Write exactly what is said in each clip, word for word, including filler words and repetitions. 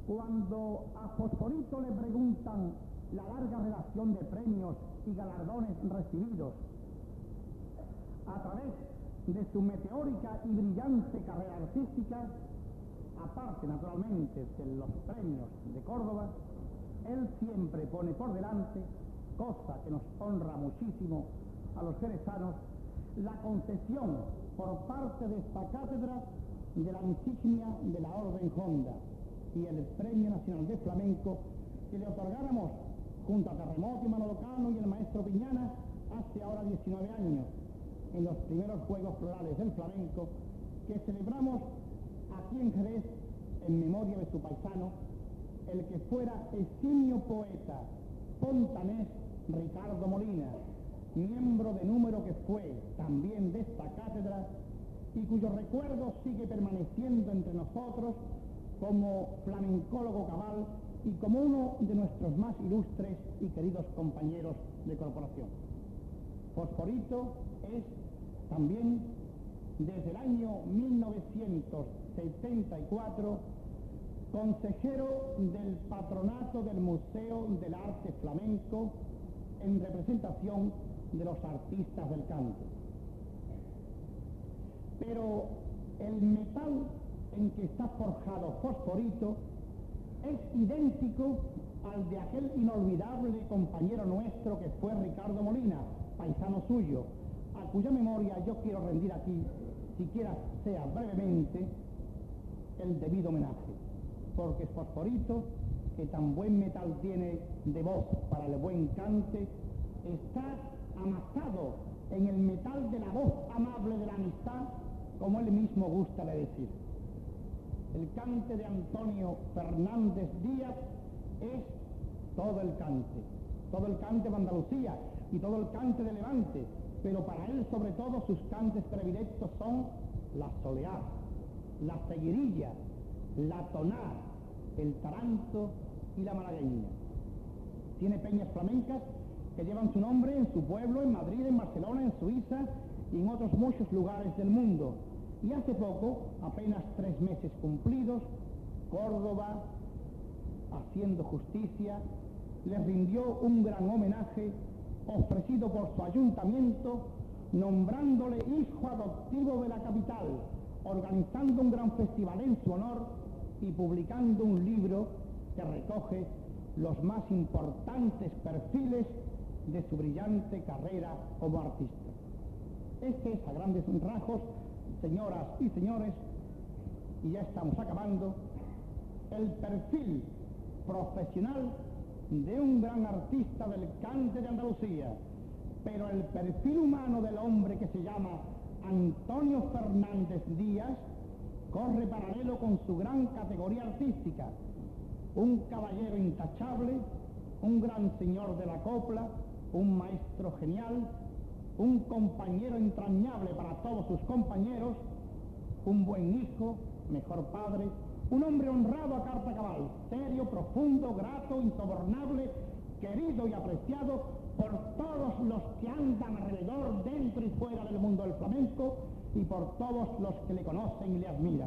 Cuando a Fosforito le preguntan la larga relación de premios y galardones recibidos, a través de su meteórica y brillante carrera artística, aparte naturalmente de los premios de Córdoba, él siempre pone por delante, cosa que nos honra muchísimo a los jerezanos, la concesión por parte de esta cátedra de la insignia de la Orden Honda y el Premio Nacional de Flamenco que le otorgáramos junto a Terremoto y Manolo Cano y el maestro Piñana hace ahora diecinueve años, en los primeros Juegos Florales del Flamenco que celebramos aquí en Jerez en memoria de su paisano, el que fuera eximio poeta pontanés Ricardo Molina, miembro de número que fue también de esta cátedra y cuyo recuerdo sigue permaneciendo entre nosotros como flamencólogo cabal y como uno de nuestros más ilustres y queridos compañeros de corporación. Fosforito es también, desde el año mil novecientos setenta y cuatro, consejero del patronato del Museo del Arte Flamenco en representación de los artistas del canto. Pero el metal en que está forjado Fosforito es idéntico al de aquel inolvidable compañero nuestro que fue Ricardo Molina, paisano suyo, a cuya memoria yo quiero rendir aquí, siquiera sea brevemente, el debido homenaje, porque Fosforito, que tan buen metal tiene de voz para el buen cante, está amasado en el metal de la voz amable de la amistad, como él mismo gusta de decir. El cante de Antonio Fernández Díaz es todo el cante, todo el cante de Andalucía y todo el cante de Levante, pero para él sobre todo sus cantes predilectos son la soleá, la seguirilla, la toná, el taranto y la malagueña. Tiene peñas flamencas que llevan su nombre en su pueblo, en Madrid, en Barcelona, en Suiza y en otros muchos lugares del mundo. Y hace poco, apenas tres meses cumplidos, Córdoba, haciendo justicia, le rindió un gran homenaje ofrecido por su ayuntamiento, nombrándole hijo adoptivo de la capital, organizando un gran festival en su honor y publicando un libro que recoge los más importantes perfiles de su brillante carrera como artista. Este es, a grandes rasgos, señoras y señores, y ya estamos acabando, el perfil profesional de un gran artista del cante de Andalucía, pero el perfil humano del hombre que se llama Antonio Fernández Díaz corre paralelo con su gran categoría artística, un caballero intachable, un gran señor de la copla, un maestro genial, un compañero entrañable para todos sus compañeros, un buen hijo, mejor padre, un hombre honrado a carta cabal, serio, profundo, grato, insobornable, querido y apreciado por todos los que andan alrededor, dentro y fuera del mundo del flamenco y por todos los que le conocen y le admiran.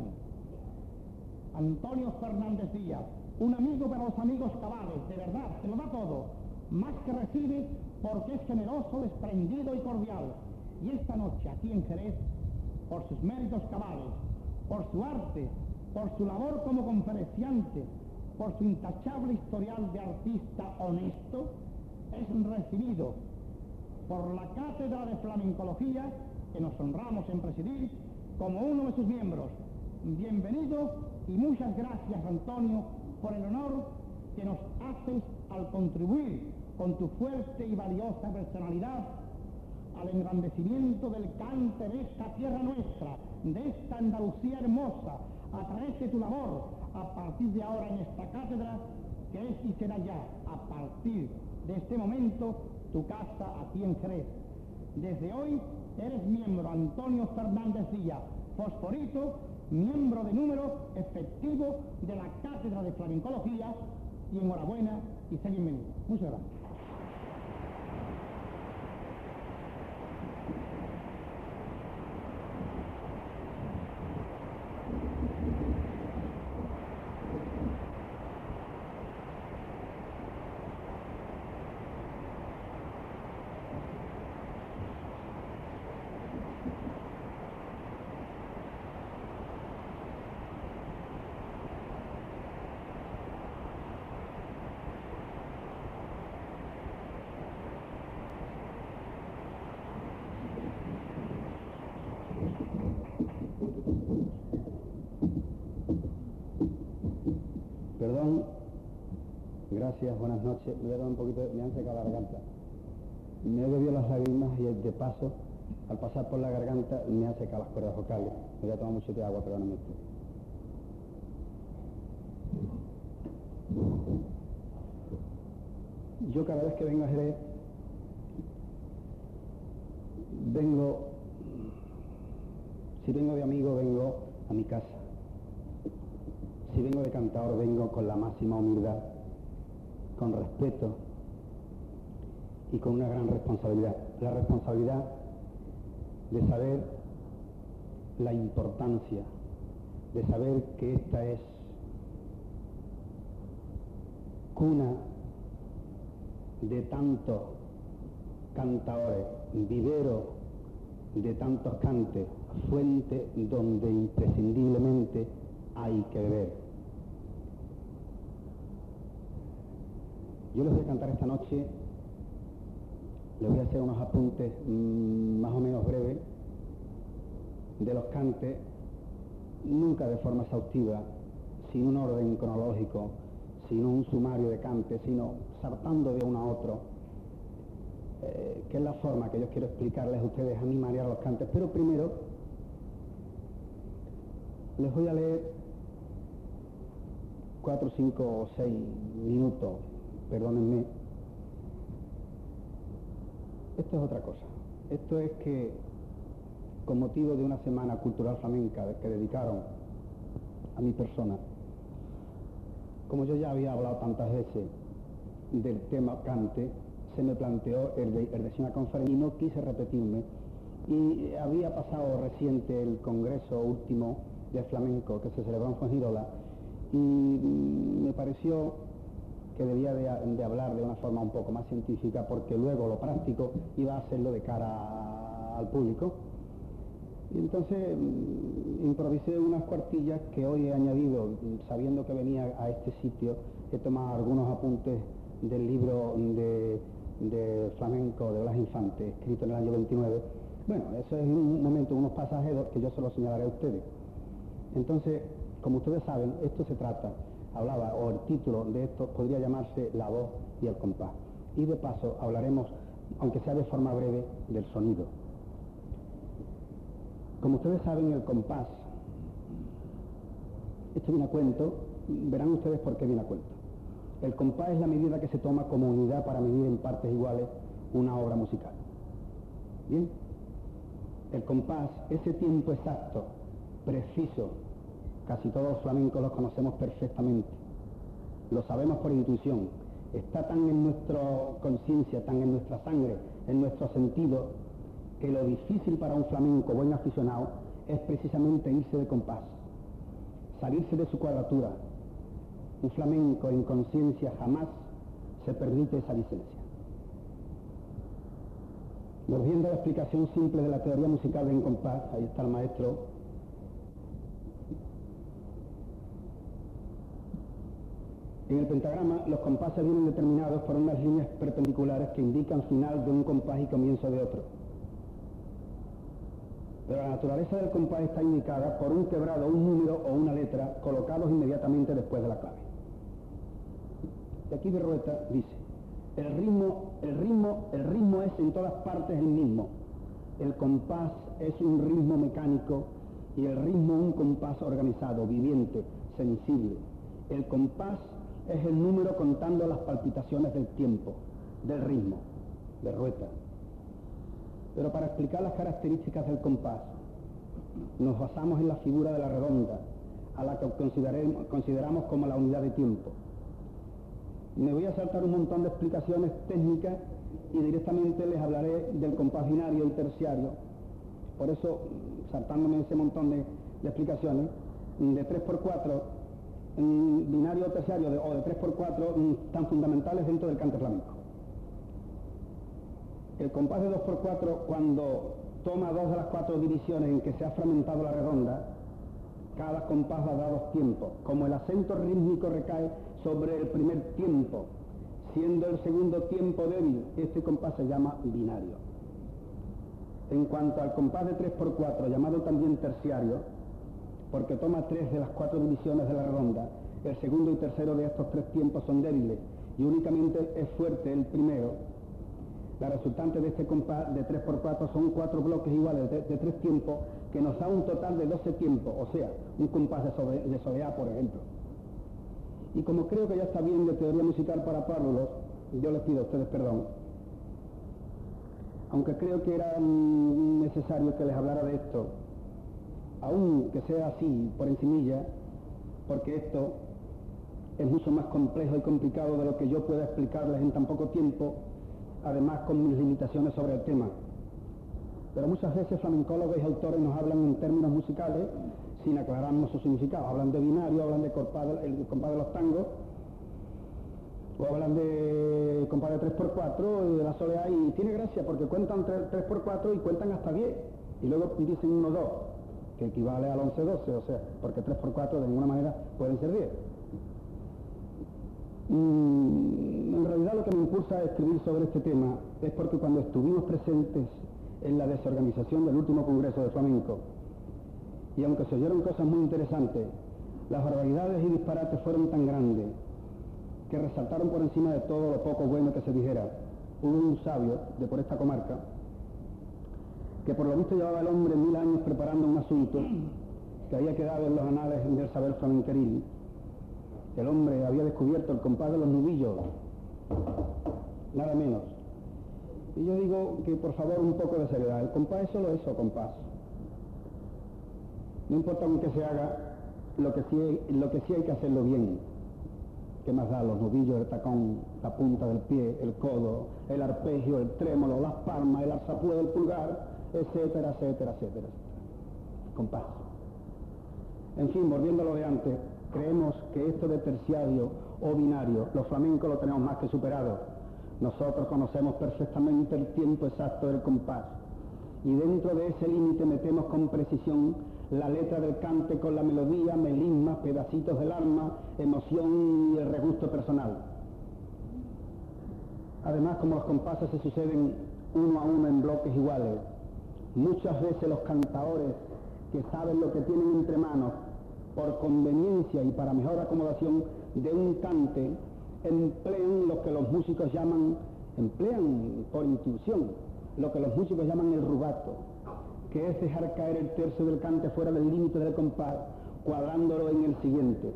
Antonio Fernández Díaz, un amigo para los amigos cabales, de verdad, se lo da todo, más que recibe porque es generoso, desprendido y cordial. Y esta noche aquí en Jerez, por sus méritos cabales, por su arte, por su labor como conferenciante, por su intachable historial de artista honesto, es recibido por la Cátedra de Flamencología, que nos honramos en presidir, como uno de sus miembros. Bienvenido y muchas gracias, Antonio, por el honor que nos haces al contribuir con tu fuerte y valiosa personalidad al engrandecimiento del cante de esta tierra nuestra, de esta Andalucía hermosa, a través de tu labor, a partir de ahora en esta cátedra, que es y será ya, a partir de este momento, tu casa aquí en Jerez. Desde hoy eres miembro, Antonio Fernández Díaz, Fosforito, miembro de número efectivo de la Cátedra de Flamencología, y enhorabuena y sé bienvenido. Muchas gracias. perdón. Gracias, buenas noches. Me voy a dar un poquito, de, me han secado la garganta. Me he bebido las lágrimas y de paso, al pasar por la garganta, me han secado las cuerdas vocales. Me voy a tomar mucho de agua, perdóname usted. Yo cada vez que vengo a Jerez, vengo, si vengo de amigo, vengo a mi casa. Si vengo de cantador, vengo con la máxima humildad, con respeto y con una gran responsabilidad. La responsabilidad de saber la importancia, de saber que esta es cuna de tantos cantadores, vivero de tantos cantes, fuente donde imprescindiblemente hay que beber. Yo les voy a cantar esta noche, les voy a hacer unos apuntes mmm, más o menos breves de los cantes, nunca de forma exhaustiva, sin un orden cronológico, sin un sumario de cantes, sino saltando de uno a otro, eh, que es la forma que yo quiero explicarles a ustedes a mi manera los cantes. Pero primero les voy a leer cuatro, cinco o seis minutos, perdónenme. Esto es otra cosa. Esto es que, con motivo de una semana cultural flamenca que dedicaron a mi persona, como yo ya había hablado tantas veces del tema cante, se me planteó el de, el de una conferencia y no quise repetirme. Y había pasado reciente el congreso último de flamenco que se celebró en Fuengirola y me pareció que debía de, de hablar de una forma un poco más científica, porque luego lo práctico iba a hacerlo de cara a, al público. Y entonces mmm, improvisé unas cuartillas que hoy he añadido, sabiendo que venía a este sitio. He tomado algunos apuntes del libro de, de flamenco de Blas Infante, escrito en el año veintinueve. Bueno, eso es un momento, unos pasajes que yo se los señalaré a ustedes. Entonces, como ustedes saben, esto se trata, hablaba, o el título de esto podría llamarse La voz y el compás. Y de paso hablaremos, aunque sea de forma breve, del sonido. Como ustedes saben, el compás, esto viene a cuento, verán ustedes por qué viene a cuento. El compás es la medida que se toma como unidad para medir en partes iguales una obra musical. Bien, el compás, ese tiempo exacto, preciso, casi todos los flamencos los conocemos perfectamente, lo sabemos por intuición, está tan en nuestra conciencia, tan en nuestra sangre, en nuestro sentido, que lo difícil para un flamenco buen aficionado es precisamente irse de compás, salirse de su cuadratura. Un flamenco en conciencia jamás se permite esa licencia. Volviendo a la explicación simple de la teoría musical del compás, ahí está el maestro. En el pentagrama, los compases vienen determinados por unas líneas perpendiculares que indican final de un compás y comienzo de otro. Pero la naturaleza del compás está indicada por un quebrado, un número o una letra colocados inmediatamente después de la clave. Y aquí Berrueta dice, el ritmo, el ritmo, el ritmo es en todas partes el mismo. El compás es un ritmo mecánico y el ritmo un compás organizado, viviente, sensible. El compás es el número contando las palpitaciones del tiempo, del ritmo, Berrueta. Pero para explicar las características del compás, nos basamos en la figura de la redonda, a la que consideramos como la unidad de tiempo. Me voy a saltar un montón de explicaciones técnicas y directamente les hablaré del compás binario y terciario. Por eso, saltándome ese montón de, de explicaciones, de tres por cuatro, binario o terciario de, o de tres por cuatro, tan fundamentales dentro del cante flamenco. El compás de dos por cuatro, cuando toma dos de las cuatro divisiones en que se ha fragmentado la redonda, cada compás va a dar dos tiempos. Como el acento rítmico recae sobre el primer tiempo, siendo el segundo tiempo débil, este compás se llama binario. En cuanto al compás de tres por cuatro, llamado también terciario, porque toma tres de las cuatro divisiones de la redonda, el segundo y tercero de estos tres tiempos son débiles y únicamente es fuerte el primero, la resultante de este compás de tres por cuatro son cuatro bloques iguales de, de tres tiempos, que nos da un total de doce tiempos, o sea, un compás de, sobe, de soleá, por ejemplo. Y como creo que ya está bien de teoría musical para párvulos, yo les pido a ustedes perdón, aunque creo que era necesario que les hablara de esto, aun que sea así, por encimilla, porque esto es mucho más complejo y complicado de lo que yo pueda explicarles en tan poco tiempo, además con mis limitaciones sobre el tema. Pero muchas veces flamencólogos y autores nos hablan en términos musicales sin aclararnos su significado. Hablan de binario, hablan de compás de, el compás de los tangos, o hablan de compás de tres por cuatro y de la soleá, y tiene gracia porque cuentan tres por cuatro y cuentan hasta diez, y luego dicen uno dos, que equivale al once doce, o sea, porque tres por cuatro de ninguna manera pueden ser diez. Mm, en realidad lo que me impulsa a escribir sobre este tema es porque cuando estuvimos presentes en la desorganización del último Congreso de Flamenco, y aunque se oyeron cosas muy interesantes, las barbaridades y disparates fueron tan grandes que resaltaron por encima de todo lo poco bueno que se dijera. Hubo un sabio de por esta comarca que por lo visto llevaba el hombre mil años preparando un asunto que había quedado en los anales del saber flamenqueril. El hombre había descubierto el compás de los nubillos, nada menos. Y yo digo que por favor un poco de seriedad, el compás es solo eso, compás. No importa con qué se haga, lo que sí, lo que sí hay que hacerlo bien. ¿Qué más da? Los nubillos, el tacón, la punta del pie, el codo, el arpegio, el trémolo, las palmas, el alzapué del pulgar, etcétera, etcétera, etcétera. Compás. En fin, volviendo a lo de antes, creemos que esto de terciario o binario, los flamencos lo tenemos más que superado. Nosotros conocemos perfectamente el tiempo exacto del compás y dentro de ese límite metemos con precisión la letra del cante con la melodía, melismas, pedacitos del alma, emoción y el regusto personal. Además, como los compases se suceden uno a uno en bloques iguales, muchas veces los cantadores que saben lo que tienen entre manos, por conveniencia y para mejor acomodación de un cante, emplean lo que los músicos llaman, emplean por intuición, lo que los músicos llaman el rubato, que es dejar caer el tercio del cante fuera del límite del compás, cuadrándolo en el siguiente.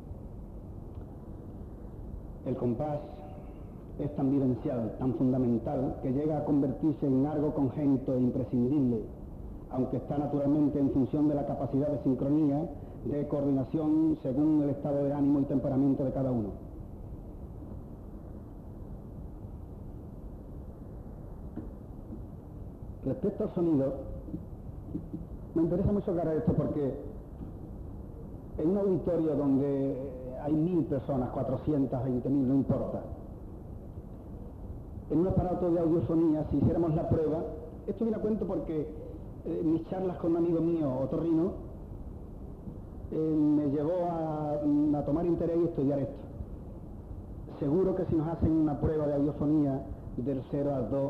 El compás es tan vivencial, tan fundamental, que llega a convertirse en algo congénito e imprescindible, aunque está naturalmente en función de la capacidad de sincronía, de coordinación según el estado de ánimo y temperamento de cada uno. Respecto al sonido, me interesa mucho aclarar esto porque en un auditorio donde hay mil personas, cuatrocientas veinte mil, no importa, en un aparato de audiofonía, si hiciéramos la prueba, esto viene a cuento porque eh, mis charlas con un amigo mío, otorrino, eh, me llevó a, a tomar interés y estudiar esto. Seguro que si nos hacen una prueba de audiofonía del cero al dos,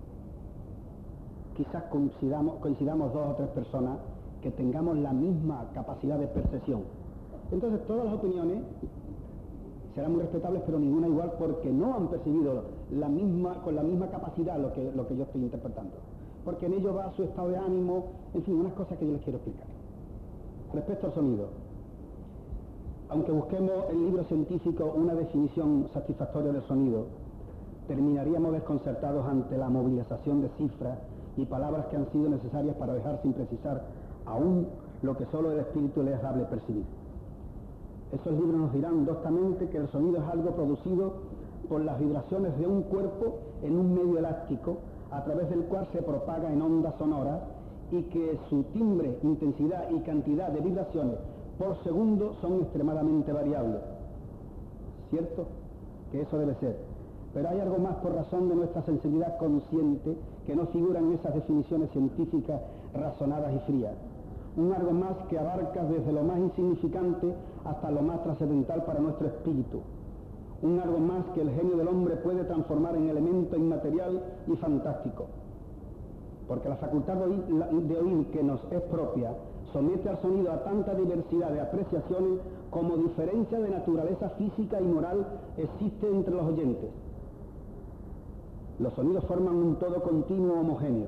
quizás coincidamos, coincidamos dos o tres personas que tengamos la misma capacidad de percepción. Entonces todas las opiniones serán muy respetables, pero ninguna igual, porque no han percibido la misma, con la misma capacidad lo que, lo que yo estoy interpretando. Porque en ello va su estado de ánimo, en fin, unas cosas que yo les quiero explicar. Respecto al sonido, aunque busquemos en el libro científico una definición satisfactoria del sonido, terminaríamos desconcertados ante la movilización de cifras y palabras que han sido necesarias para dejar sin precisar aún lo que solo el espíritu le es dable percibir. Esos libros nos dirán doctamente que el sonido es algo producido por las vibraciones de un cuerpo en un medio elástico, a través del cual se propaga en ondas sonoras, y que su timbre, intensidad y cantidad de vibraciones por segundo son extremadamente variables. ¿Cierto? Que eso debe ser. Pero hay algo más por razón de nuestra sensibilidad consciente que no figura en esas definiciones científicas razonadas y frías. Un algo más que abarca desde lo más insignificante hasta lo más trascendental para nuestro espíritu. Un algo más que el genio del hombre puede transformar en elemento inmaterial y fantástico. Porque la facultad de oír, de oír que nos es propia somete al sonido a tanta diversidad de apreciaciones como diferencia de naturaleza física y moral existe entre los oyentes. Los sonidos forman un todo continuo homogéneo.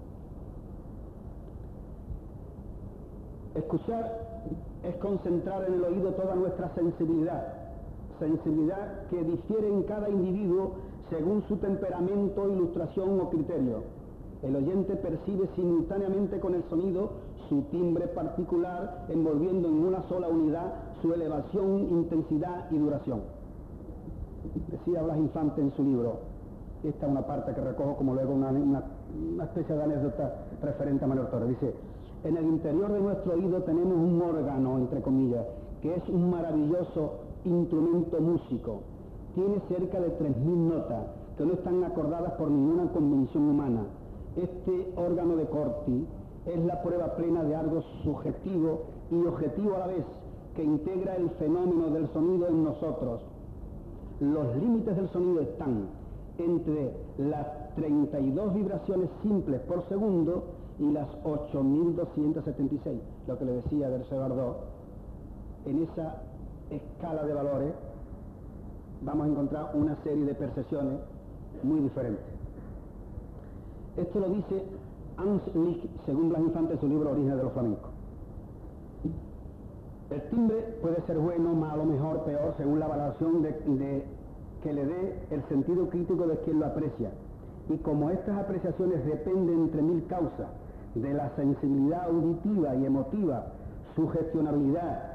Escuchar es concentrar en el oído toda nuestra sensibilidad, sensibilidad que difiere en cada individuo según su temperamento, ilustración o criterio. El oyente percibe simultáneamente con el sonido su timbre particular, envolviendo en una sola unidad su elevación, intensidad y duración. Decía Blas Infante en su libro, esta es una parte que recojo como luego una, una, una especie de anécdota referente a Manuel Torres. Dice, en el interior de nuestro oído tenemos un órgano, entre comillas, que es un maravilloso instrumento músico. Tiene cerca de tres mil notas que no están acordadas por ninguna convención humana. Este órgano de Corti es la prueba plena de algo subjetivo y objetivo a la vez, que integra el fenómeno del sonido en nosotros. Los límites del sonido están entre las treinta y dos vibraciones simples por segundo y las ocho mil doscientas setenta y seis, lo que le decía Dercé Bardot. En esa escala de valores vamos a encontrar una serie de percepciones muy diferentes. Esto lo dice Hans Lick, según Blas Infante, en su libro Orígenes de los Flamencos. El timbre puede ser bueno, malo, mejor, peor, según la valoración de, de, que le dé el sentido crítico de quien lo aprecia. Y como estas apreciaciones dependen entre mil causas de la sensibilidad auditiva y emotiva, sugestionabilidad,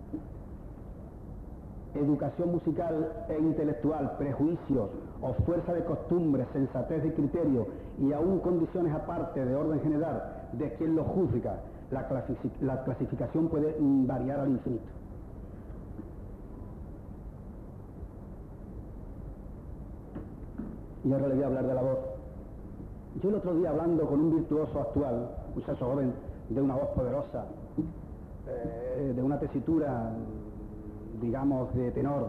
educación musical e intelectual, prejuicios o fuerza de costumbre, sensatez de criterio y aún condiciones aparte de orden general de quien lo juzga, la, clasific la clasificación puede mm, variar al infinito. Y ahora le voy a hablar de la voz. Yo el otro día, hablando con un virtuoso actual, un muchacho joven, de una voz poderosa, eh, de una tesitura, digamos, de tenor,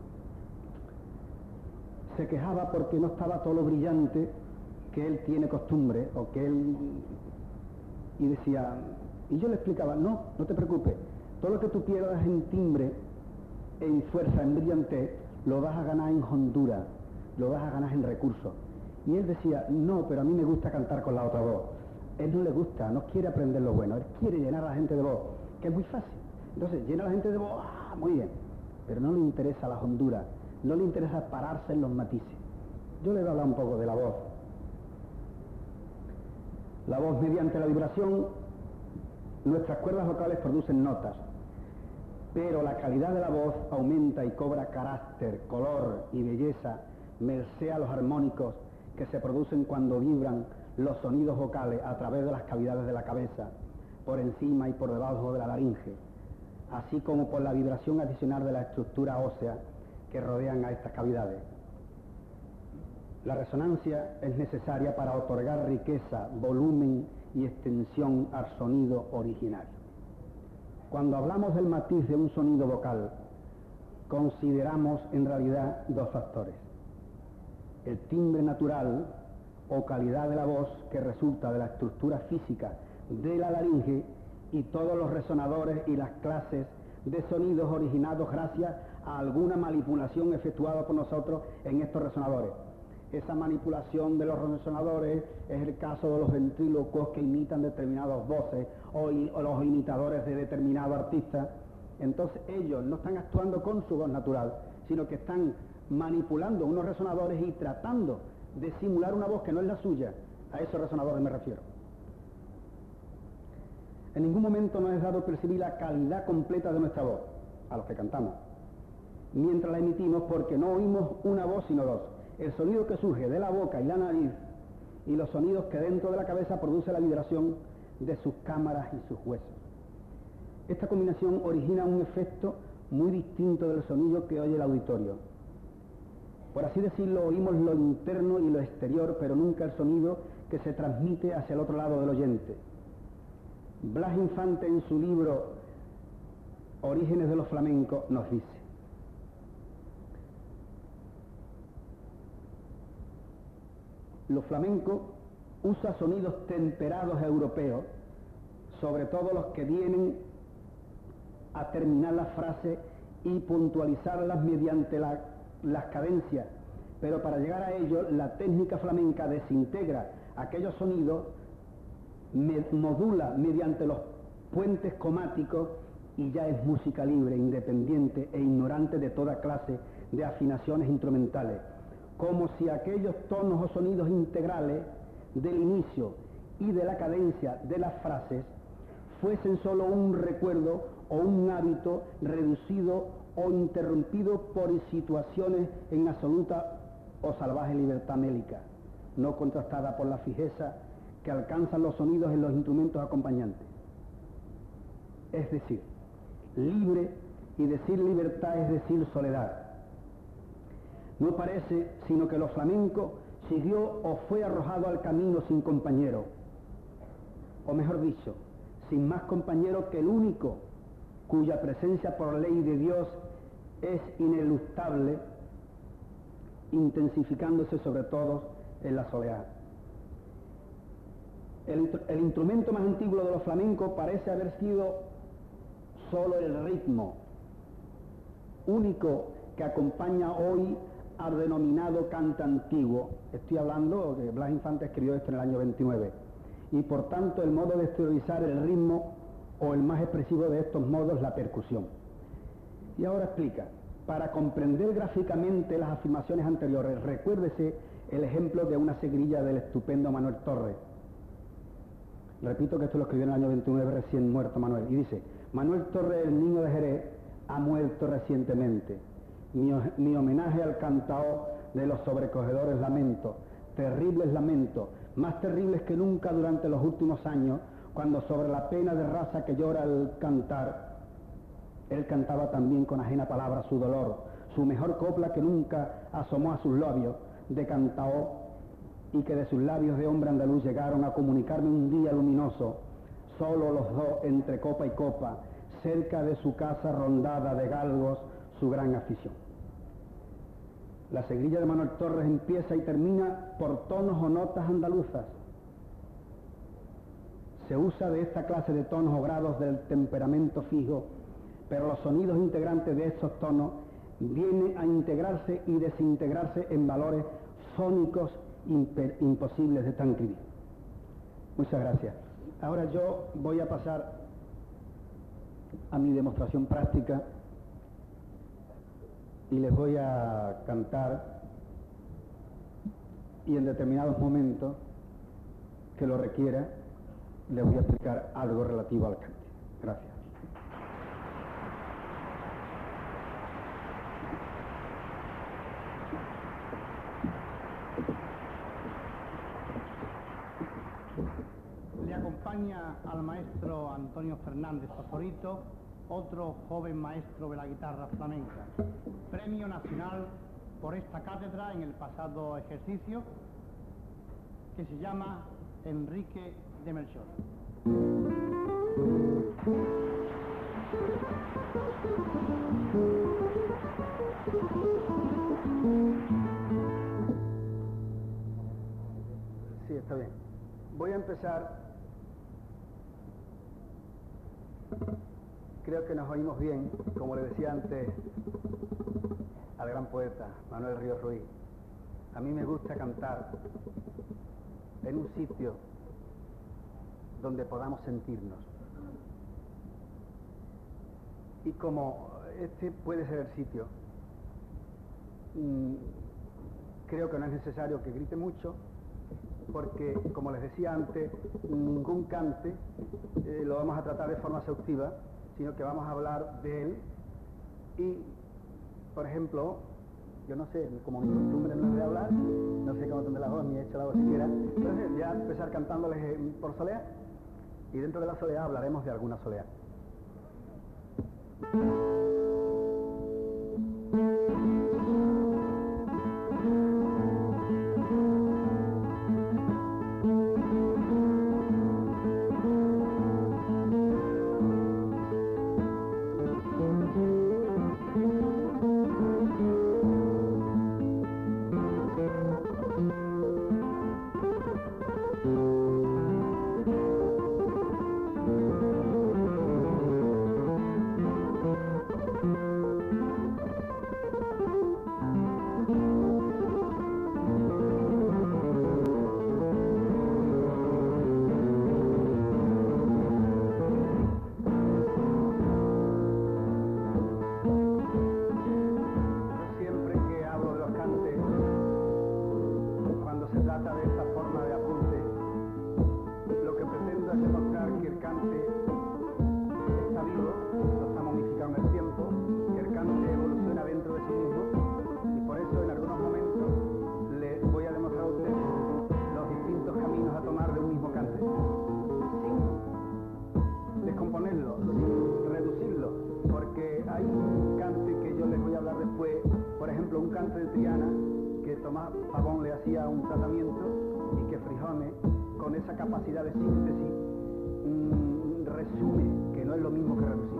se quejaba porque no estaba todo lo brillante que él tiene costumbre, o que él... y decía, y yo le explicaba, no, no te preocupes, todo lo que tú pierdas en timbre, en fuerza, en brillantez, lo vas a ganar en hondura, lo vas a ganar en recursos. Y él decía, no, pero a mí me gusta cantar con la otra voz. Él no le gusta, no quiere aprender lo bueno, él quiere llenar a la gente de voz, que es muy fácil. Entonces, llena a la gente de voz, ah, muy bien, pero no le interesa la hondura, no le interesa pararse en los matices. Yo le voy a hablar un poco de la voz. La voz, mediante la vibración, nuestras cuerdas vocales producen notas, pero la calidad de la voz aumenta y cobra carácter, color y belleza, merced a los armónicos que se producen cuando vibran los sonidos vocales a través de las cavidades de la cabeza, por encima y por debajo de la laringe, así como por la vibración adicional de la estructura ósea que rodean a estas cavidades. La resonancia es necesaria para otorgar riqueza, volumen y extensión al sonido original. Cuando hablamos del matiz de un sonido vocal, consideramos en realidad dos factores: el timbre natural o calidad de la voz que resulta de la estructura física de la laringe y todos los resonadores y las clases de sonidos originados gracias a alguna manipulación efectuada por nosotros en estos resonadores. Esa manipulación de los resonadores es el caso de los ventrílocos que imitan determinadas voces o, o los imitadores de determinados artistas. Entonces ellos no están actuando con su voz natural, sino que están manipulando unos resonadores y tratando de simular una voz que no es la suya. A esos resonadores me refiero. En ningún momento nos es dado percibir la calidad completa de nuestra voz, a los que cantamos, mientras la emitimos, porque no oímos una voz sino dos: el sonido que surge de la boca y la nariz, y los sonidos que dentro de la cabeza produce la vibración de sus cámaras y sus huesos. Esta combinación origina un efecto muy distinto del sonido que oye el auditorio. Por así decirlo, oímos lo interno y lo exterior, pero nunca el sonido que se transmite hacia el otro lado del oyente. Blas Infante, en su libro Orígenes de los Flamencos, nos dice: los flamencos usan sonidos temperados europeos, sobre todo los que vienen a terminar las frases y puntualizarlas mediante la, las cadencias, pero para llegar a ello la técnica flamenca desintegra aquellos sonidos, me, modula mediante los puentes comáticos y ya es música libre, independiente e ignorante de toda clase de afinaciones instrumentales, como si aquellos tonos o sonidos integrales del inicio y de la cadencia de las frases fuesen solo un recuerdo o un hábito reducido o interrumpido por situaciones en absoluta o salvaje libertad mélica, no contrastada por la fijeza que alcanzan los sonidos en los instrumentos acompañantes. Es decir, libre, y decir libertad es decir soledad. No parece sino que lo flamenco siguió o fue arrojado al camino sin compañero, o mejor dicho, sin más compañero que el único cuya presencia por ley de Dios es ineluctable, intensificándose sobre todo en la soledad. El, el instrumento más antiguo de los flamencos parece haber sido solo el ritmo, único que acompaña hoy al denominado cante antiguo. Estoy hablando que Blas Infante escribió esto en el año veintinueve, y por tanto el modo de exteriorizar el ritmo, o el más expresivo de estos modos, la percusión. Y ahora explica, para comprender gráficamente las afirmaciones anteriores, recuérdese el ejemplo de una seguirilla del estupendo Manuel Torres. Repito que esto lo escribió en el año veintinueve, recién muerto Manuel, y dice: Manuel Torres, el niño de Jerez, ha muerto recientemente. Mi, mi homenaje al cantao de los sobrecogedores lamentos, terribles lamentos, más terribles que nunca durante los últimos años, cuando sobre la pena de raza que llora al cantar, él cantaba también con ajena palabra su dolor, su mejor copla que nunca asomó a sus labios de cantao, y que de sus labios de hombre andaluz llegaron a comunicarme un día luminoso, solo los dos entre copa y copa, cerca de su casa rondada de galgos, su gran afición. La seguirilla de Manuel Torres empieza y termina por tonos o notas andaluzas. Se usa de esta clase de tonos o grados del temperamento fijo, pero los sonidos integrantes de estos tonos vienen a integrarse y desintegrarse en valores fónicos imposibles de transcribir. Muchas gracias. Ahora yo voy a pasar a mi demostración práctica y les voy a cantar, y en determinados momentos que lo requiera les voy a explicar algo relativo al cante. Gracias. Le acompaña al maestro Antonio Fernández Fosforito, otro joven maestro de la guitarra flamenca, premio nacional por esta cátedra en el pasado ejercicio, que se llama Enrique de Melchor. Sí, está bien. Voy a empezar. Creo que nos oímos bien, como le decía antes al gran poeta Manuel Ríos Ruiz. A mí me gusta cantar en un sitio donde podamos sentirnos. Y como este puede ser el sitio, mmm, creo que no es necesario que grite mucho, porque, como les decía antes, ningún cante eh, lo vamos a tratar de forma exhaustiva, sino que vamos a hablar de él. Y, por ejemplo, yo no sé, como mi costumbre no es de hablar, no sé cómo tendré la voz, ni he hecho la voz siquiera, entonces voy a empezar cantándoles eh, por soleá, y dentro de la soleá hablaremos de alguna soleá. un cante de Triana que Tomás Pavón le hacía un tratamiento y que Frijones, con esa capacidad de síntesis, mmm, resume, que no es lo mismo que reducir.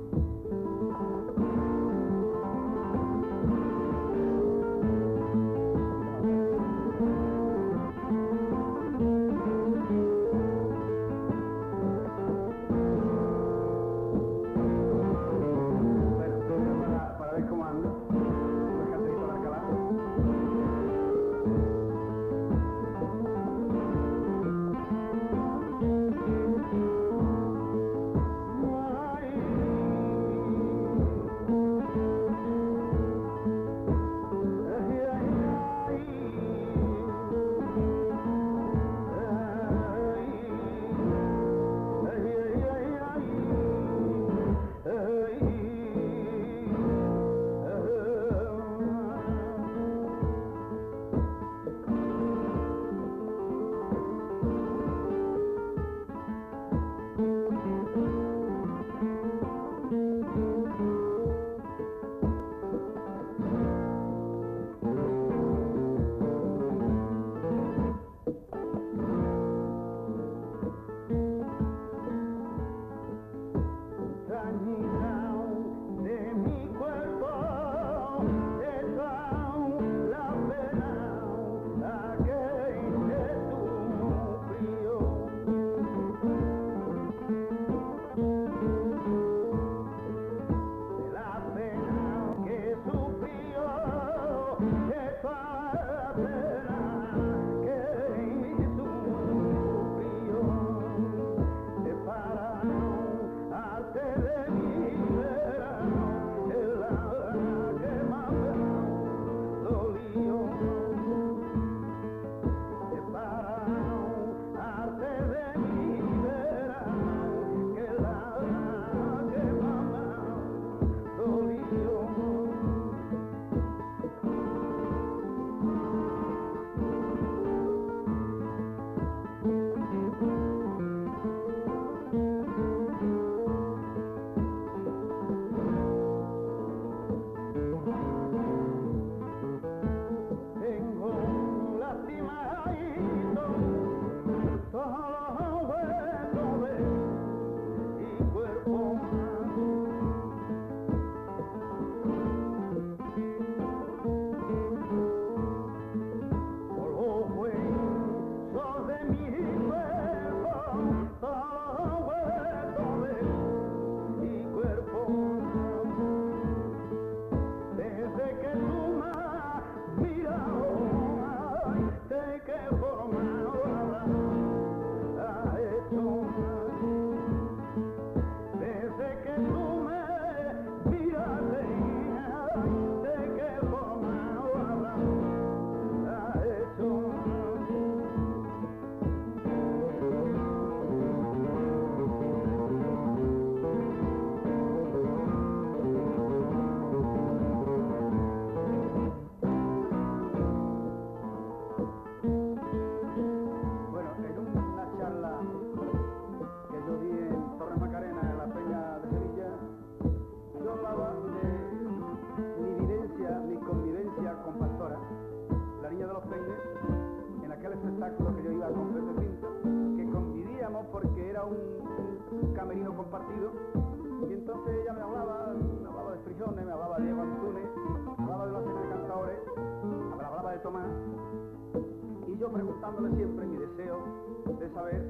Preguntándole siempre mi deseo de saber,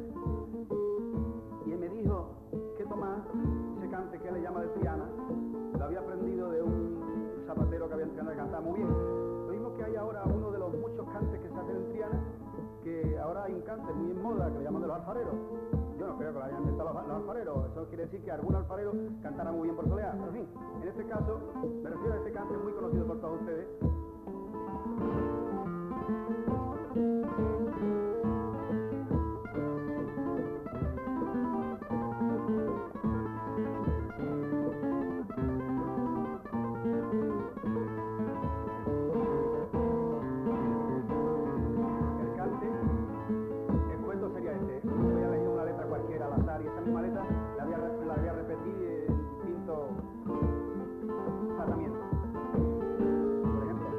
y él me dijo que Tomás, ese cante que él le llama de Triana, lo había aprendido de un zapatero que había en Triana que cantaba muy bien. Lo mismo que hay ahora uno de los muchos cantes que se hacen en Triana, que ahora hay un cante muy en moda que le llaman de los alfareros. Yo no creo que lo hayan inventado los, los alfareros, eso quiere decir que algún alfarero cantara muy bien por soleá. Pero en fin, en este caso me refiero a este cante muy conocido por todos ustedes. Por ejemplo,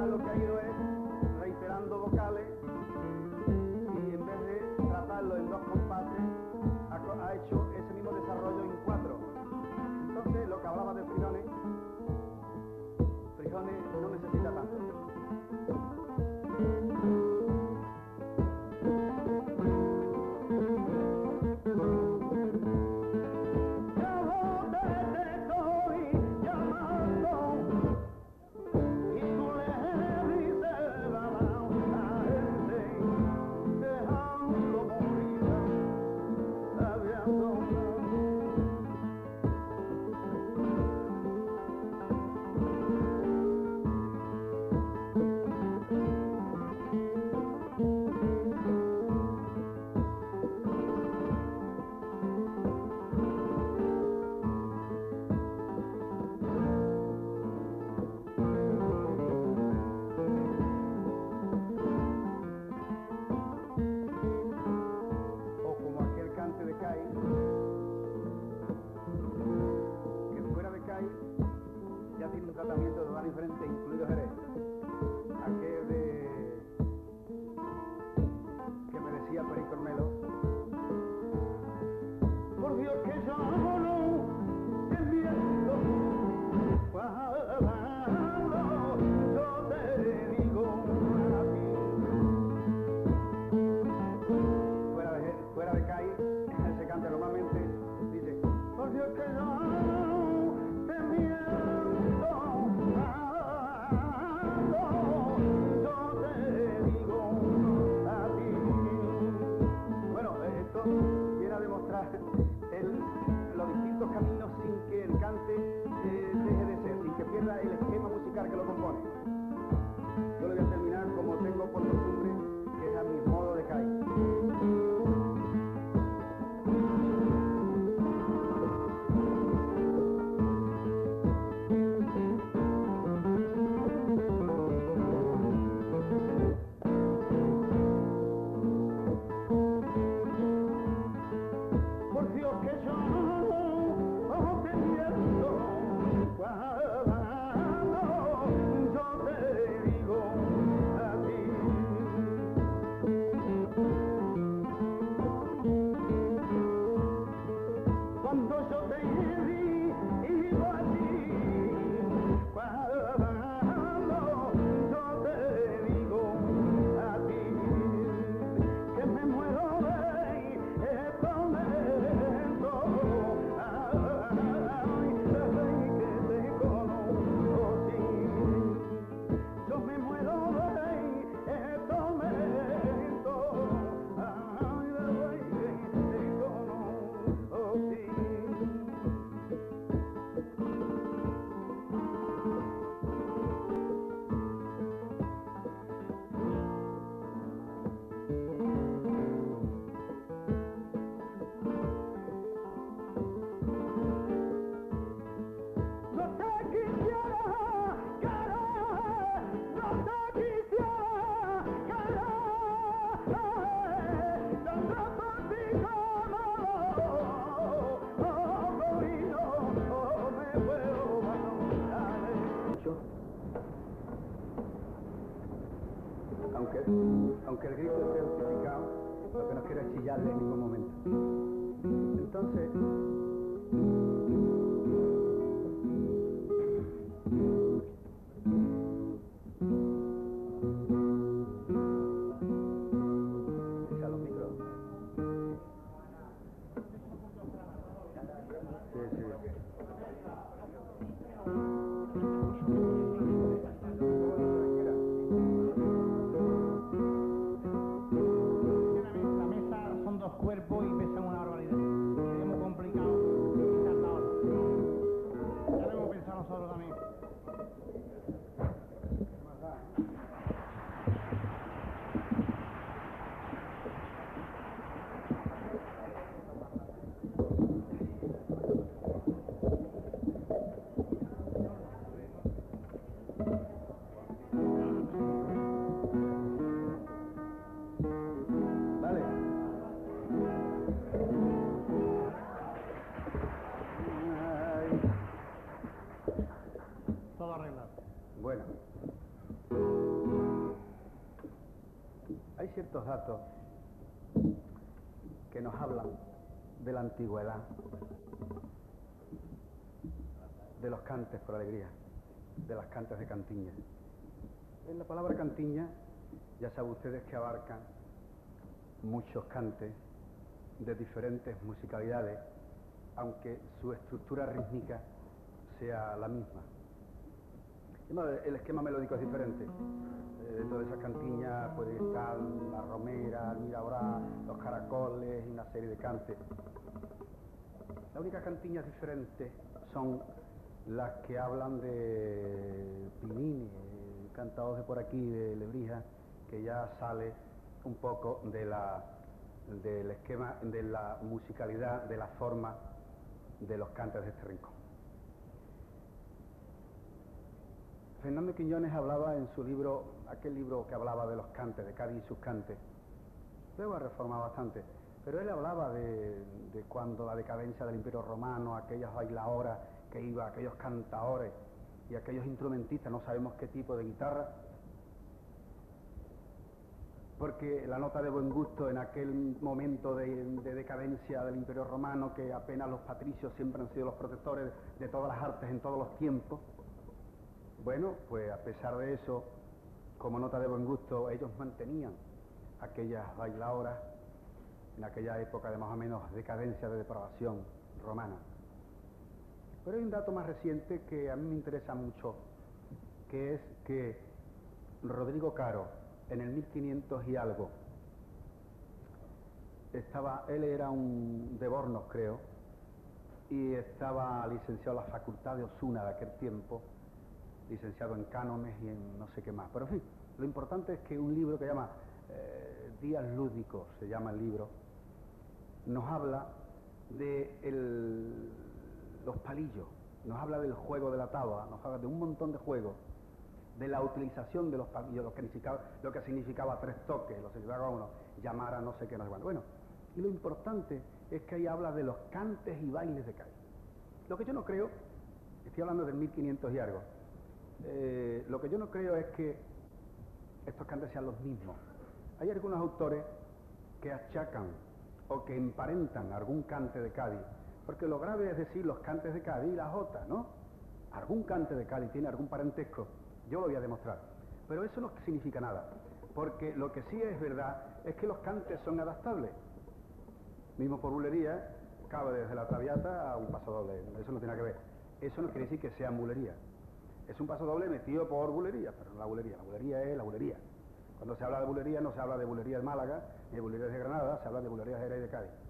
final lo que ha ido es reiterando vocales y en vez de tratarlo en dos compases, ha, co- ha hecho ese mismo desarrollo en cuatro. Entonces, lo que hablaba de Frijones, Frijones no necesita tanto. O como aquel cante de Cádiz, que fuera de Cádiz ya tiene un tratamiento totalmente diferente, incluido Jerez. Aquel de que me decía Perico Melo, por Dios que yo no te miento, cuando yo te digo a ti. Fuera de, fuera de Cádiz, se canta normalmente, dice, por Dios que yo te miento, cuando yo te digo a ti. Bueno, esto viene a demostrar el- los distintos caminos sin que el cante eh, deje de ser, sin que pierda el esquema musical que lo compone. Yo lo voy a terminar como tengo por costumbre, que es a mi modo de Cádiz. Por Dios que yo no te miento, cuando yo te digo a ti. Cuando yo te digo a ti, cuando yo te digo a ti, que me muero de tormento, ay, desde que te conocí, yo me muero de tormento, ay, desde que te conocí. No te quisiera, cara, no te quisiera, cara, tanto por ti como y no me puedo abandonar. Aunque, aunque el grito esté justificado, lo que no quiero es chillarle en ningún momento. Entonces, echa los micros. Sí, sí. La mesa son dos cuerpos y pesan una barbaridad. Es muy complicado. quitar la hora. ciertos datos que nos hablan de la antigüedad, de los cantes por alegría, de las cantes de cantiña. En la palabra cantiña, ya saben ustedes que abarcan muchos cantes de diferentes musicalidades, aunque su estructura rítmica sea la misma. El esquema melódico es diferente. Dentro de esas cantiñas puede estar la romera, el miraorá, los caracoles y una serie de cantes. Las únicas cantiñas diferentes son las que hablan de Pimini, cantados de por aquí, de Lebrija, que ya sale un poco de la, del esquema, de la musicalidad, de la forma de los cantes de este rincón. Fernando Quiñones hablaba en su libro, aquel libro que hablaba de los cantes, de Cádiz y sus cantes, luego ha reformado bastante, pero él hablaba de, de cuando la decadencia del Imperio Romano, aquellas bailadoras que iba, aquellos cantadores y aquellos instrumentistas, no sabemos qué tipo de guitarra, porque la nota de buen gusto en aquel momento de, de decadencia del Imperio Romano, que apenas los patricios siempre han sido los protectores de todas las artes en todos los tiempos, bueno, pues a pesar de eso, como nota de buen gusto, ellos mantenían aquellas bailadoras en aquella época de más o menos decadencia, de depravación romana. Pero hay un dato más reciente que a mí me interesa mucho, que es que Rodrigo Caro, en el mil quinientos y algo, estaba, él era un de Bornos, creo, y estaba licenciado en la Facultad de Osuna de aquel tiempo, licenciado en cánones y en no sé qué más. Pero en fin, lo importante es que un libro que se llama eh, Días Lúdicos, se llama el libro, nos habla de el, los palillos, nos habla del juego de la tabla, nos habla de un montón de juegos, de la utilización de los palillos, lo que significaba, lo que significaba tres toques, lo que significaba uno, llamar a no sé qué, no sé cuándo. Bueno, y lo importante es que ahí habla de los cantes y bailes de Cádiz. Lo que yo no creo, estoy hablando del mil quinientos y algo, Eh, lo que yo no creo es que estos cantes sean los mismos. Hay algunos autores que achacan o que emparentan algún cante de Cádiz, porque lo grave es decir los cantes de Cádiz y la jota, ¿no? Algún cante de Cádiz tiene algún parentesco, yo lo voy a demostrar, pero eso no significa nada, porque lo que sí es verdad es que los cantes son adaptables. Mismo por bulería, cabe desde la traviata a un paso doble, eso no tiene nada que ver. Eso no quiere decir que sea bulería. Es un paso doble metido por bulería, pero no la bulería, la bulería es la bulería. Cuando se habla de bulería no se habla de bulería de Málaga, ni de bulería de Granada, se habla de bulería de Jerez y de Cádiz.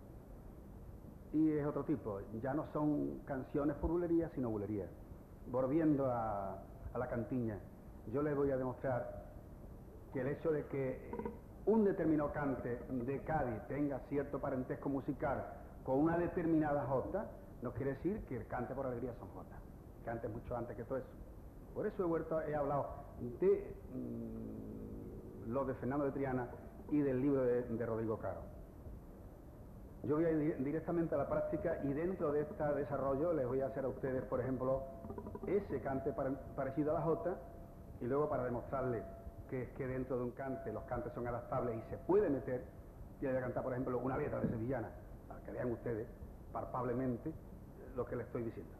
Y es otro tipo, ya no son canciones por bulería, sino bulería. Volviendo a, a la cantiña, yo les voy a demostrar que el hecho de que un determinado cante de Cádiz tenga cierto parentesco musical con una determinada jota, no quiere decir que el cante por alegría son jotas. Cante mucho antes que todo eso. Por eso he vuelto, he hablado de mmm, lo de Fernando de Triana y del libro de, de Rodrigo Caro. Yo voy a ir directamente a la práctica y dentro de este desarrollo les voy a hacer a ustedes, por ejemplo, ese cante parecido a la jota, y luego para demostrarles que es que dentro de un cante los cantes son adaptables y se puede meter, y voy a cantar, por ejemplo, una letra de sevillana, para que vean ustedes palpablemente lo que les estoy diciendo.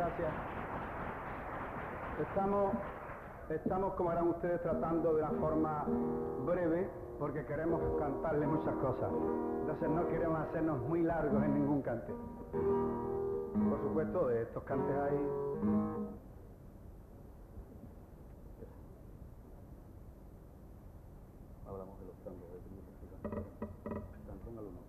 gracias. Estamos, estamos, como verán ustedes, tratando de una forma breve, porque queremos cantarle muchas cosas. Entonces no queremos hacernos muy largos en ningún cante. Por supuesto, de estos cantes hay... Hablamos de los tangos de música. Canción al uno.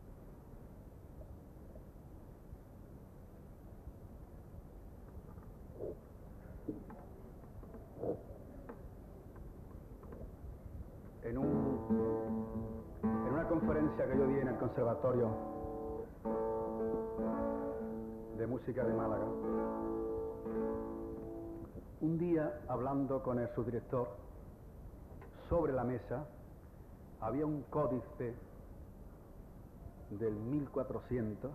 En, un, en una conferencia que yo di en el Conservatorio de Música de Málaga, un día, hablando con el subdirector, sobre la mesa había un códice del mil cuatrocientos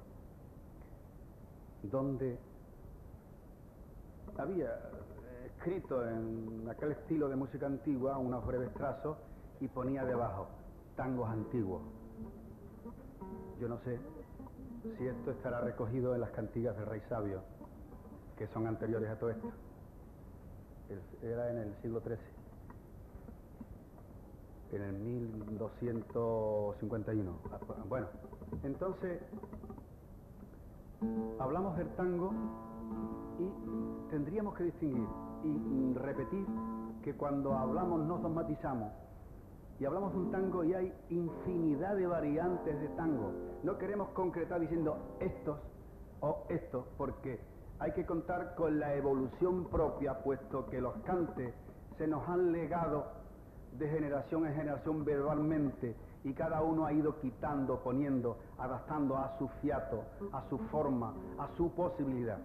donde había escrito en aquel estilo de música antigua unos breves trazos y ponía debajo tangos antiguos. Yo no sé si esto estará recogido en las cantigas del Rey Sabio, que son anteriores a todo esto. El, era en el siglo trece, en el mil doscientos cincuenta y uno. Bueno, entonces hablamos del tango y tendríamos que distinguir y repetir que cuando hablamos nos dogmatizamos y hablamos de un tango y hay infinidad de variantes de tango. No queremos concretar diciendo estos o estos, porque hay que contar con la evolución propia, puesto que los cantes se nos han legado de generación en generación verbalmente y cada uno ha ido quitando, poniendo, adaptando a su fiato, a su forma, a su posibilidad.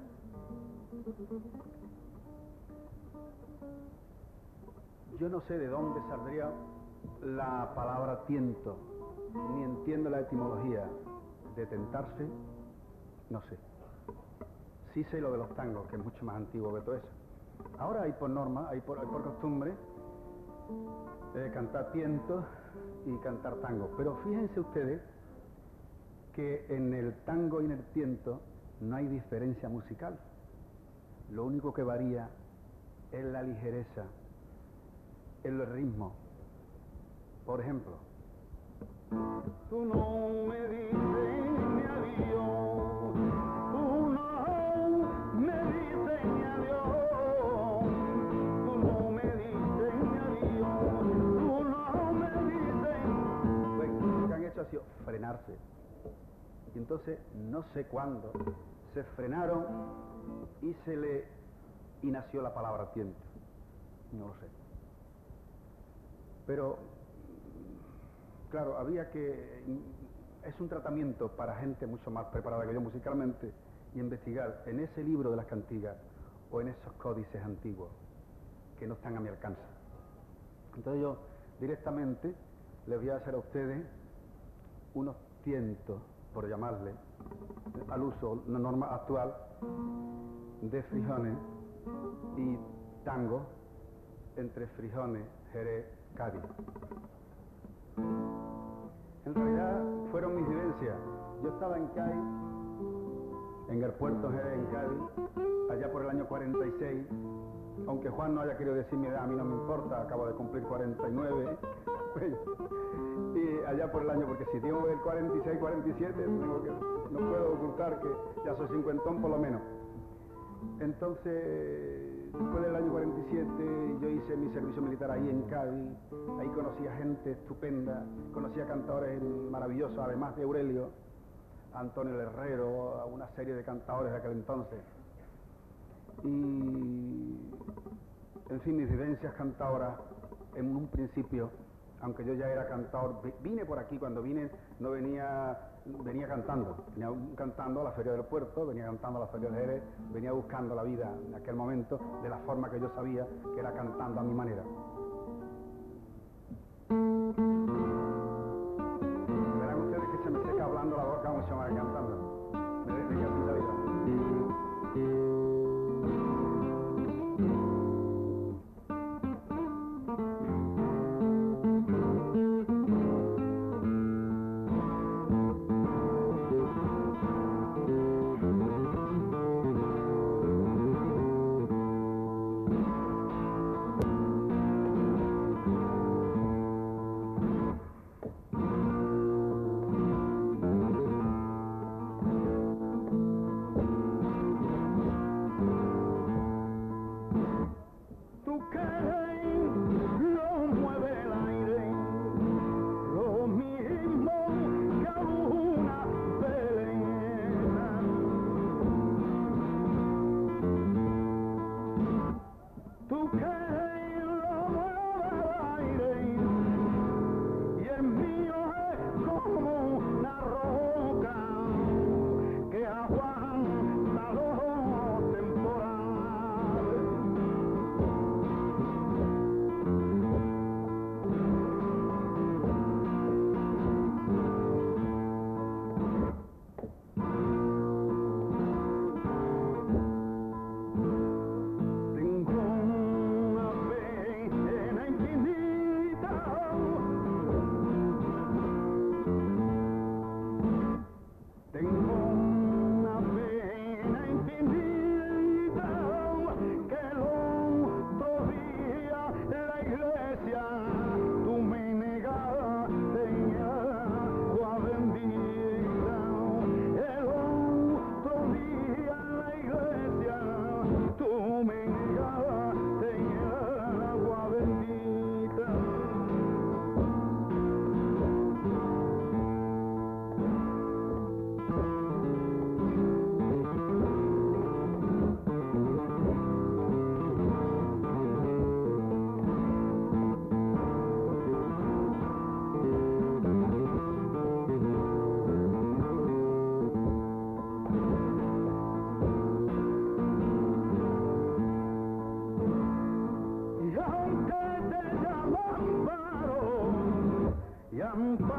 Yo no sé de dónde saldría la palabra tiento, ni entiendo la etimología de tentarse, no sé. Sí sé lo de los tangos, que es mucho más antiguo que todo eso. Ahora hay por norma, hay por, hay por costumbre eh, cantar tientos y cantar tango. Pero fíjense ustedes que en el tango y en el tiento no hay diferencia musical. Lo único que varía es la ligereza, el ritmo. Por ejemplo, tú no me dices ni adiós, tú no me dices ni adiós, tú no me dices ni adiós, tú no me dices. Pues lo que han hecho ha sido frenarse. Y entonces no sé cuándo se frenaron y se le y nació la palabra tiento. No lo sé. Pero claro, había que... es un tratamiento para gente mucho más preparada que yo musicalmente, y investigar en ese libro de las cantigas o en esos códices antiguos que no están a mi alcance. Entonces yo directamente les voy a hacer a ustedes unos tientos, por llamarle, al uso, una norma actual, de Frijones y tango entre Frijones, Jerez, Cádiz. En realidad fueron mis vivencias. Yo estaba en Cádiz, en el puerto Jerez, en Cádiz, allá por el año cuarenta y seis, aunque Juan no haya querido decir mi edad, a mí no me importa, acabo de cumplir cuarenta y nueve, y allá por el año, porque si digo el cuarenta y seis, cuarenta y siete, tengo que, no puedo ocultar que ya soy cincuentón por lo menos. Entonces, después del año cuarenta y siete, yo hice mi servicio militar ahí en Cádiz. Ahí conocí a gente estupenda, conocí a cantadores maravillosos, además de Aurelio, a Antonio el Herrero, a una serie de cantadores de aquel entonces. Y, en fin, mis vivencias cantadoras, en un principio, aunque yo ya era cantador, vine por aquí, cuando vine no venía, venía cantando, venía cantando a la Feria del Puerto, venía cantando a la Feria de Jerez, venía buscando la vida en aquel momento de la forma que yo sabía, que era cantando a mi manera. Verán ustedes que se me seca hablando la boca mucho más que cantando. Me dediqué así la vida.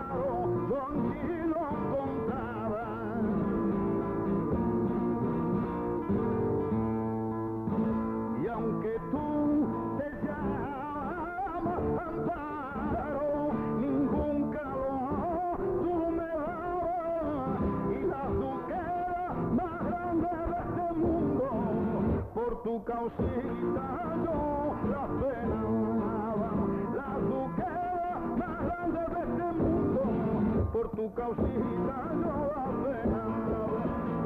amparo yo en ti no encontraba. Y aunque tú te llamas amparo, ningún calor tú me dabas, y la duquesa más grande de este mundo, por tu causita yo la penaba. La duquesa más grande de este mundo, por tu causita yo la penaba.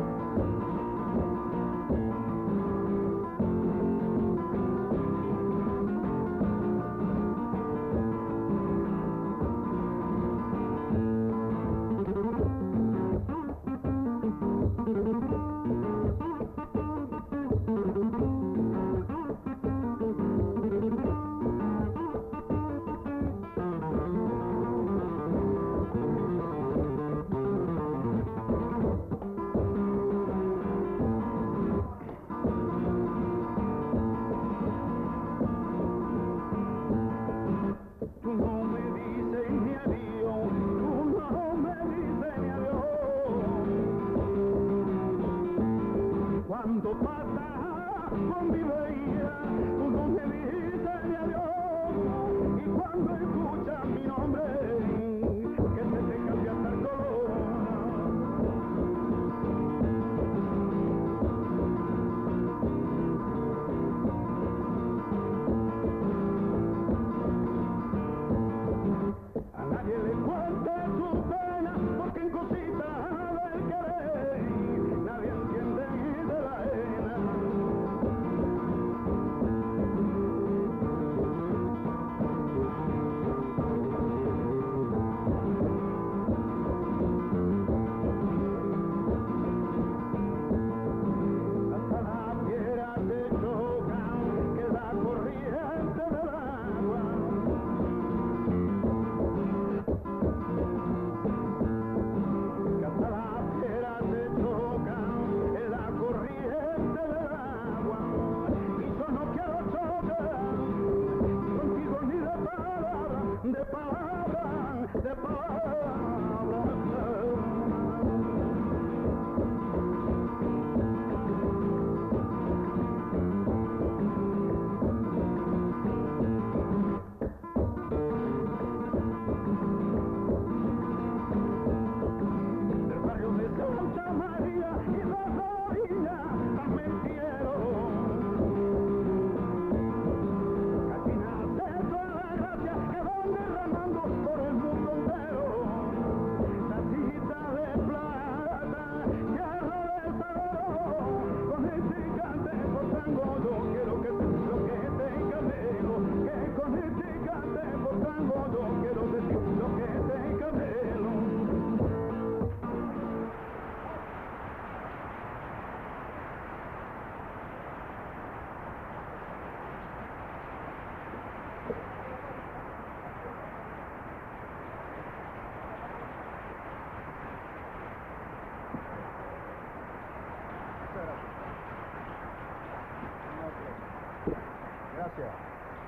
Tú no me dices ni adiós, tú no me dices ni adiós. Cuando pasas con mi bella, tú no me dices ni adiós. Y cuando escuchas mi nombre, que se te cambia hasta el color. A nadie le cuente su pena, porque en cositas del querer nadie entiende de la ajena. Hasta la piedra te chocan, que la corriente del agua. Que hasta la piedra te chocan, en la corriente del agua. Y yo no quiero chocar contigo ni de palabra, de palabra, de palabra. Del barrio de Santa María y de la orilla tan metieron. Catinas de toda la gracia que van derramando por el mundo entero. Tacita de plata, tierra de sabor, con el gigante por tango yo quiero que te lo que te camelo, que con el gigante por tango yo quiero decir lo que te camelo. Gracias.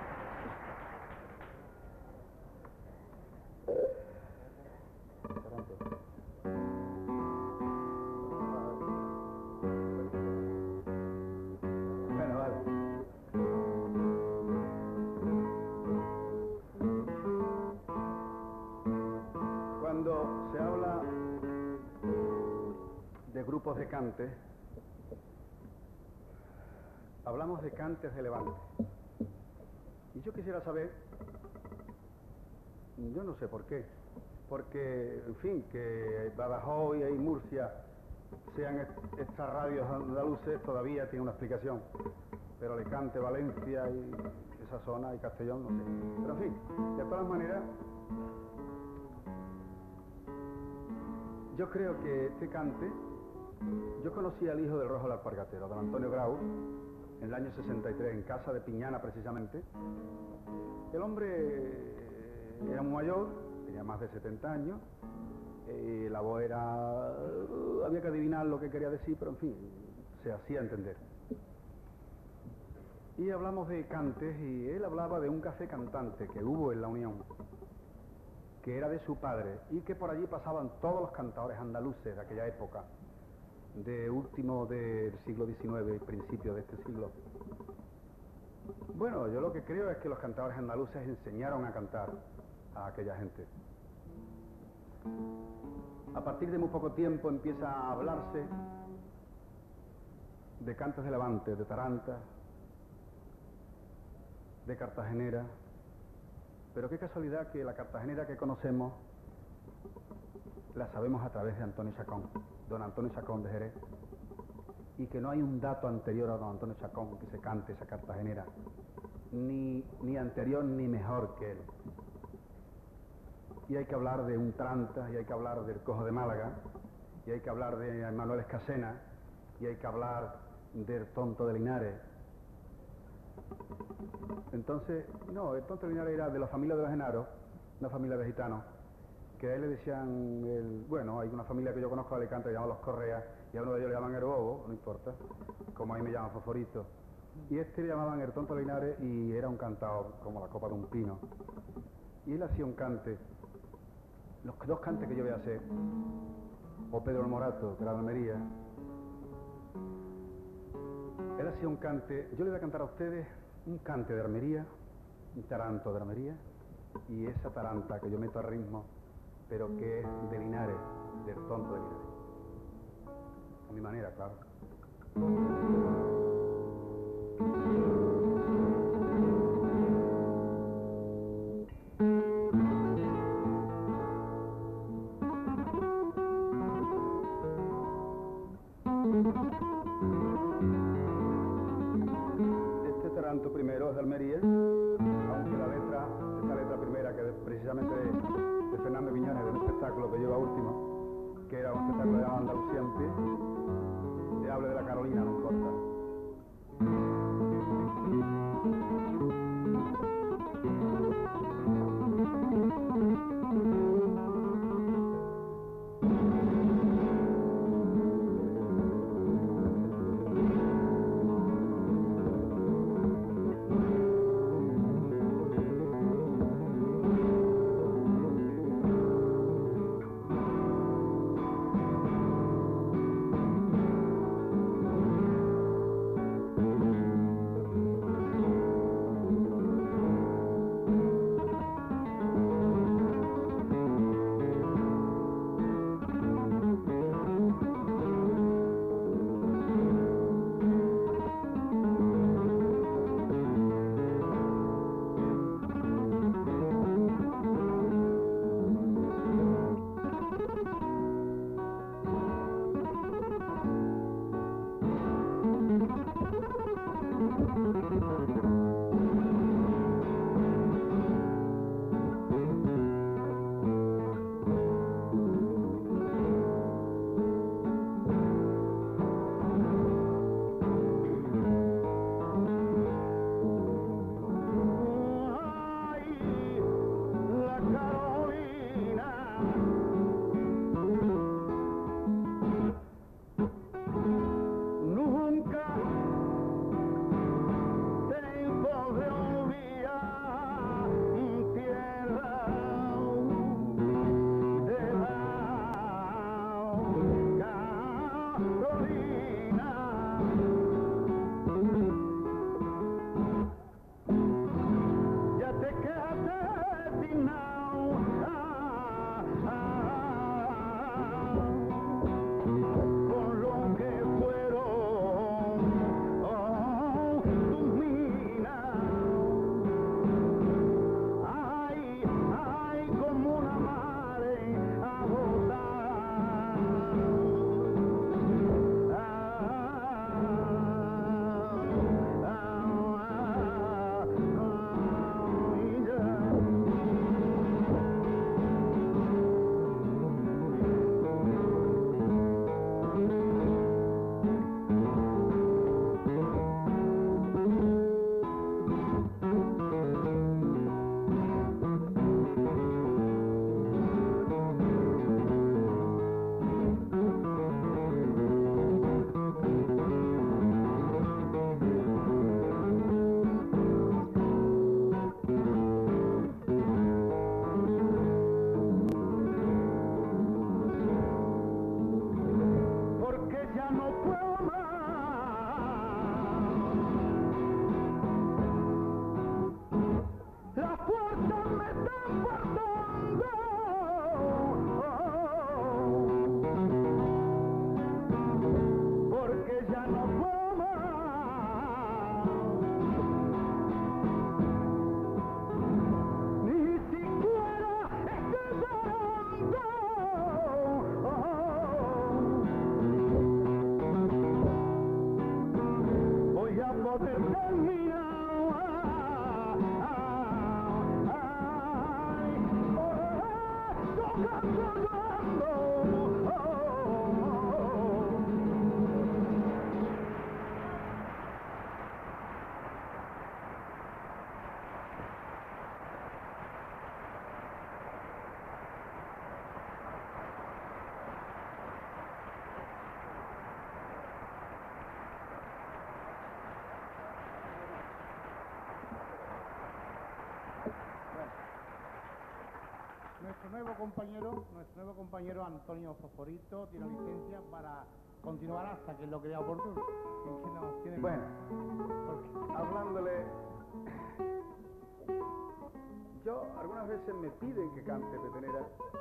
Bueno, vale. Cuando se habla de grupos de cantes, hablamos de cantes de Levante. Y yo quisiera saber, yo no sé por qué, porque, en fin, que Badajoz y Murcia sean est- estas radios andaluces todavía tiene una explicación, pero Alicante, Valencia y esa zona y Castellón, no sé. Pero, en fin, de todas maneras, yo creo que este cante, yo conocí al hijo del Rojo del Alpargatero, don Antonio Grau, en el año sesenta y tres, en casa de Piñana precisamente. El hombre era muy mayor, tenía más de setenta años, y la voz era... había que adivinar lo que quería decir, pero en fin, se hacía entender. Y hablamos de cantes, y él hablaba de un café cantante que hubo en la Unión, que era de su padre y que por allí pasaban todos los cantadores andaluces de aquella época, de último del siglo diecinueve y principio de este siglo. Bueno, yo lo que creo es que los cantadores andaluces enseñaron a cantar a aquella gente. A partir de muy poco tiempo empieza a hablarse de cantes de Levante, de tarantas, de cartagenera, pero qué casualidad que la cartagenera que conocemos la sabemos a través de Antonio Chacón, don Antonio Chacón de Jerez, y que no hay un dato anterior a don Antonio Chacón que se cante esa cartagenera, ni, ni anterior ni mejor que él. Y hay que hablar de un Tranta, y hay que hablar del Cojo de Málaga, y hay que hablar de Manuel Escasena, y hay que hablar del Tonto de Linares. Entonces, no, el Tonto de Linares era de la familia de los Genaros, una familia de gitanos, que a él le decían, el, bueno, hay una familia que yo conozco de Alicante que llaman los Correas, y a uno de ellos le llaman el Bobo, no importa, como ahí me llaman Fosforito. Y este le llamaban el Tonto de Linares y era un cantador, como la copa de un pino. Y él hacía un cante, los dos cantes que yo voy a hacer, o Pedro el Morato, de la Almería, él hacía un cante, yo le voy a cantar a ustedes un cante de armería, un taranto de armería, y esa taranta que yo meto a ritmo, pero que es de Linares, del Tonto de Linares. A mi manera, claro. Este taranto primero es de Almería, aunque la letra, esta letra primera, que es precisamente de, de Fernando Quiñones, de un espectáculo que lleva último, que era un espectáculo llamado Andalucía en pie, te hable de la Carolina, no importa. Nuestro nuevo compañero, nuestro nuevo compañero Antonio Fosforito tiene licencia para continuar hasta que lo crea oportuno. Que no tiene Bueno, porque... hablándole, yo algunas veces me piden que cante petenera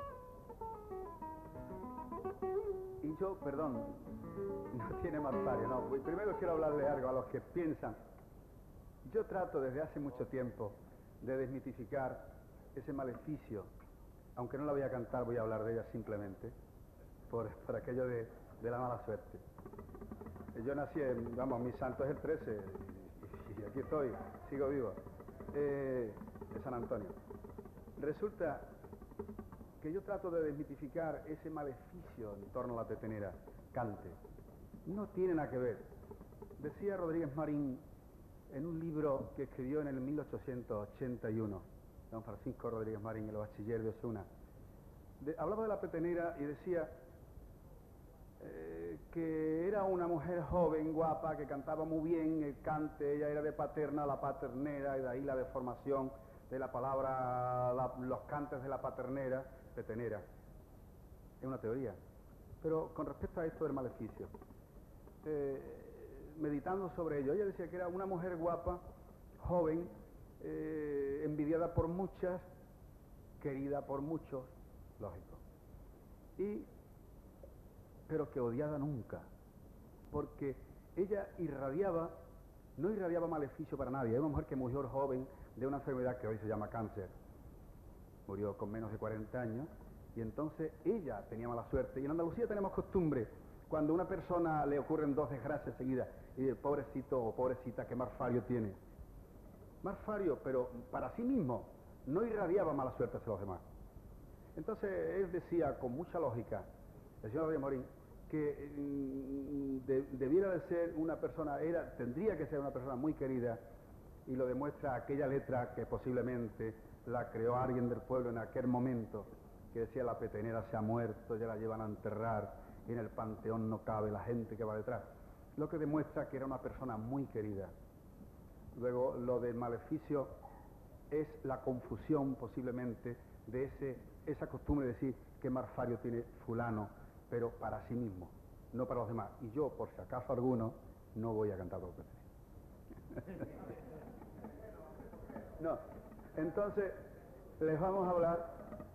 y yo, perdón, no tiene Marfario, no. Primero quiero hablarle algo a los que piensan. Yo trato desde hace mucho tiempo de desmitificar ese maleficio. Aunque no la voy a cantar, voy a hablar de ella simplemente por, por aquello de, de la mala suerte. Yo nací, en, vamos, mi santo es el trece y, y aquí estoy, sigo vivo, eh, de San Antonio. Resulta que yo trato de desmitificar ese maleficio en torno a la petenera, cante. No tiene nada que ver. Decía Rodríguez Marín en un libro que escribió en el mil ochocientos ochenta y uno, don Francisco Rodríguez Marín, el bachiller de Osuna, de, hablaba de la petenera y decía eh, que era una mujer joven, guapa, que cantaba muy bien el cante, ella era de Paterna, la paternera, y de ahí la deformación de la palabra, la, los cantes de la paternera, petenera. Es una teoría. Pero con respecto a esto del maleficio, eh, meditando sobre ello, ella decía que era una mujer guapa, joven, Eh, envidiada por muchas, querida por muchos, lógico, y pero que odiada nunca, porque ella irradiaba, no irradiaba maleficio para nadie. Era una mujer que murió joven de una enfermedad que hoy se llama cáncer, murió con menos de cuarenta años, y entonces ella tenía mala suerte. Y en Andalucía tenemos costumbre, cuando a una persona le ocurren dos desgracias seguidas, y el pobrecito o pobrecita, que Marfario tiene. Marfario, pero para sí mismo, no irradiaba mala suerte hacia los demás. Entonces él decía con mucha lógica, el señor Rodríguez Morín, que mm, de, debiera de ser una persona, era, tendría que ser una persona muy querida, y lo demuestra aquella letra que posiblemente la creó alguien del pueblo en aquel momento, que decía: la petenera se ha muerto, ya la llevan a enterrar, y en el panteón no cabe la gente que va detrás. Lo que demuestra que era una persona muy querida. Luego, lo del maleficio es la confusión posiblemente de ese, esa costumbre de decir que Marfario tiene fulano, pero para sí mismo, no para los demás. Y yo, por si acaso alguno, no voy a cantar por petenera. No, entonces les vamos a hablar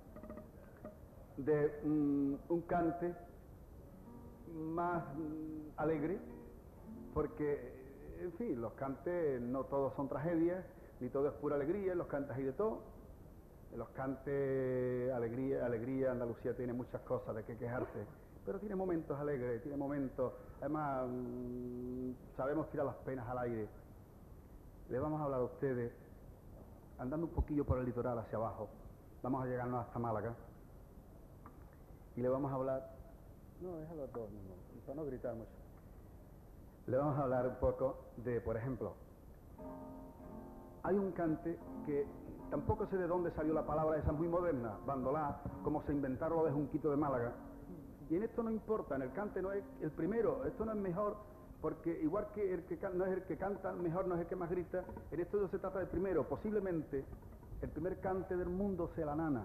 de mm, un cante más mm, alegre, porque en fin, los cantes no todos son tragedias, ni todo es pura alegría, en los cantes hay de todo. En los cantes, alegría, alegría, Andalucía tiene muchas cosas de qué quejarse, pero tiene momentos alegres, tiene momentos, además mmm, sabemos tirar las penas al aire. Les vamos a hablar a ustedes, andando un poquillo por el litoral hacia abajo, vamos a llegarnos hasta Málaga, y le vamos a hablar, no, déjalo todo, no, para no gritar mucho. Le vamos a hablar un poco de, por ejemplo, hay un cante que tampoco sé de dónde salió la palabra esa, muy moderna, bandolá, como se inventaron lo de Junquito de Málaga. Y en esto no importa, en el cante no es el primero, esto no es mejor, porque igual que el que no es el que canta mejor, no es el que más grita, en esto no se trata del primero. Posiblemente el primer cante del mundo sea la nana.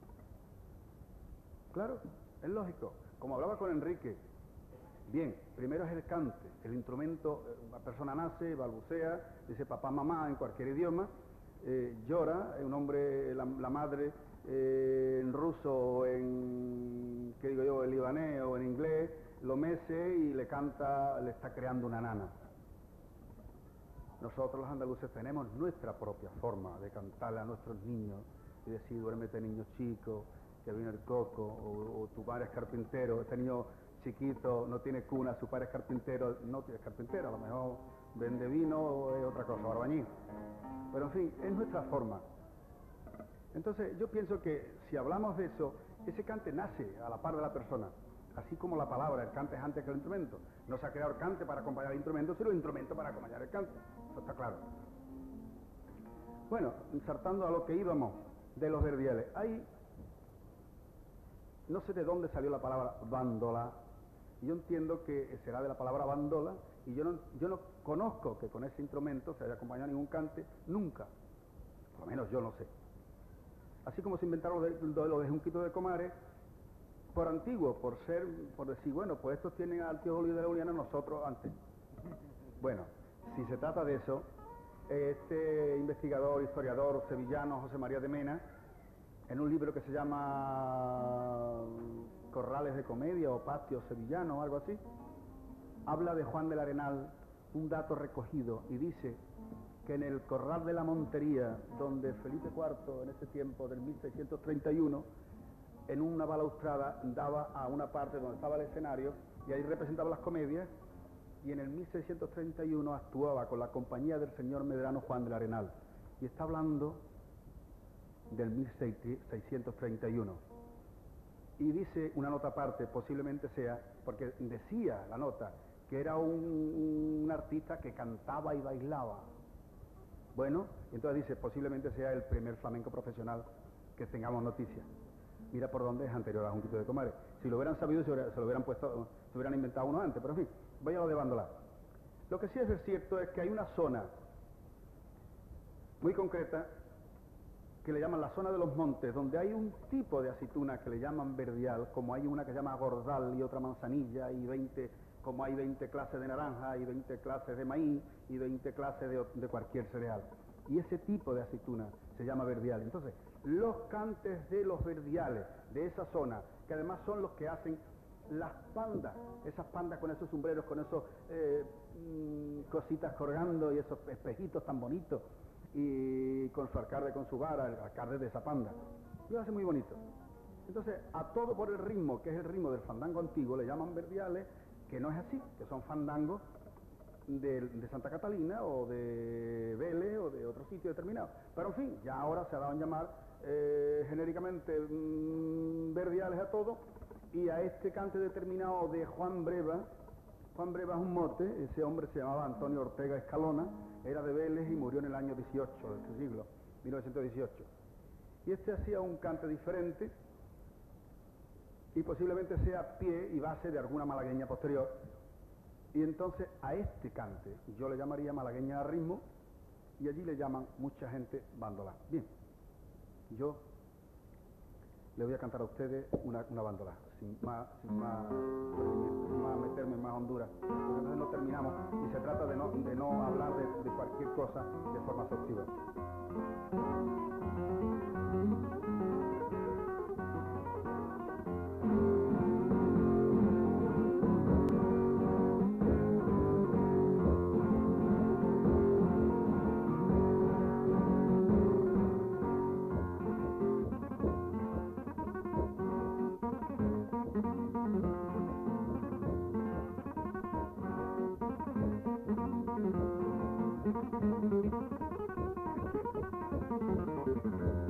Claro, es lógico, como hablaba con Enrique. Bien, primero es el cante, el instrumento, una persona nace, balbucea, dice papá, mamá en cualquier idioma, eh, llora, un hombre, la, la madre eh, en ruso, en, qué digo yo, en libanés o en inglés, lo mece y le canta, le está creando una nana. Nosotros los andaluces tenemos nuestra propia forma de cantarle a nuestros niños y decir: duérmete niño chico, que viene el coco, o, o tu padre es carpintero, este niño chiquito no tiene cuna, su padre es carpintero, no tiene carpintero, a lo mejor vende vino o es otra cosa, albañil. Pero en fin, es nuestra forma. Entonces yo pienso que si hablamos de eso ese cante nace a la par de la persona, así como la palabra, el cante es antes que el instrumento. No se ha creado el cante para acompañar el instrumento, sino el instrumento para acompañar el cante. Eso está claro. Bueno, insertando a lo que íbamos de los verdiales, hay, no sé de dónde salió la palabra bandola. Yo entiendo que será de la palabra bandola, y yo no, yo no conozco que con ese instrumento se haya acompañado ningún cante, nunca. Por lo menos yo no sé. Así como se inventaron lo de, lo de Junquito de Comares, por antiguo, por ser, por decir, bueno, pues estos tienen al tío Julio de la Uliana, nosotros antes. Bueno, si se trata de eso, este investigador, historiador sevillano, José María de Mena, en un libro que se llama Corrales de Comedia o Patios Sevillanos o algo así, habla de Juan del Arenal, un dato recogido, y dice que en el Corral de la Montería, donde Felipe cuarto, en ese tiempo del mil seiscientos treinta y uno, en una balaustrada daba a una parte donde estaba el escenario, y ahí representaba las comedias, y en el mil seiscientos treinta y uno actuaba con la compañía del señor Medrano Juan del Arenal, y está hablando del mil seiscientos treinta y uno. Y dice una nota aparte, posiblemente sea, porque decía la nota, que era un, un artista que cantaba y bailaba. Bueno, entonces dice, posiblemente sea el primer flamenco profesional que tengamos noticias. Mira por dónde es anterior a Junquito de Comares. Si lo hubieran sabido, se, hubiera, se lo hubieran puesto, se hubieran inventado uno antes, pero en fin, voy a lo de bandola. Lo que sí es cierto es que hay una zona muy concreta que le llaman la zona de los montes, donde hay un tipo de aceituna que le llaman verdial, como hay una que se llama gordal y otra manzanilla, y veinte, como hay veinte clases de naranja, y veinte clases de maíz, y veinte clases de, de cualquier cereal. Y ese tipo de aceituna se llama verdial. Entonces, los cantes de los verdiales, de esa zona, que además son los que hacen las pandas, esas pandas con esos sombreros, con esos eh, mmm, cositas colgando y esos espejitos tan bonitos, y con su alcalde, con su vara, el alcalde de esa panda, lo hace muy bonito. Entonces, a todo por el ritmo, que es el ritmo del fandango antiguo, le llaman verdiales, que no es así, que son fandangos de, de Santa Catalina o de Vélez o de otro sitio determinado. Pero en fin, ya ahora se ha dado a llamar eh, genéricamente mmm, verdiales a todo, y a este cante determinado de Juan Breva. Juan Breva es un mote, ese hombre se llamaba Antonio Ortega Escalona, era de Vélez y murió en el año dieciocho de este siglo, mil novecientos dieciocho. Y este hacía un cante diferente, y posiblemente sea pie y base de alguna malagueña posterior. Y entonces a este cante yo le llamaría malagueña a ritmo, y allí le llaman mucha gente bandola. Bien, yo le voy a cantar a ustedes una, una bandola, sin más, sin más, sin más meterme en más Honduras, porque entonces no terminamos, y se trata de no, de no hablar de, de cualquier cosa de forma exhaustiva. Thank you.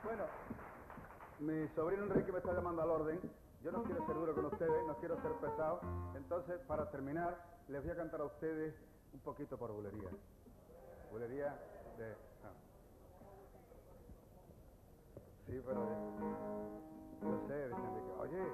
Bueno, mi sobrino Enrique me está llamando al orden. Yo no quiero ser duro con ustedes, no quiero ser pesado. Entonces, para terminar, les voy a cantar a ustedes un poquito por bulería. Bulería de... Ah. Sí, pero... Yo sé, dicen de que... Oye...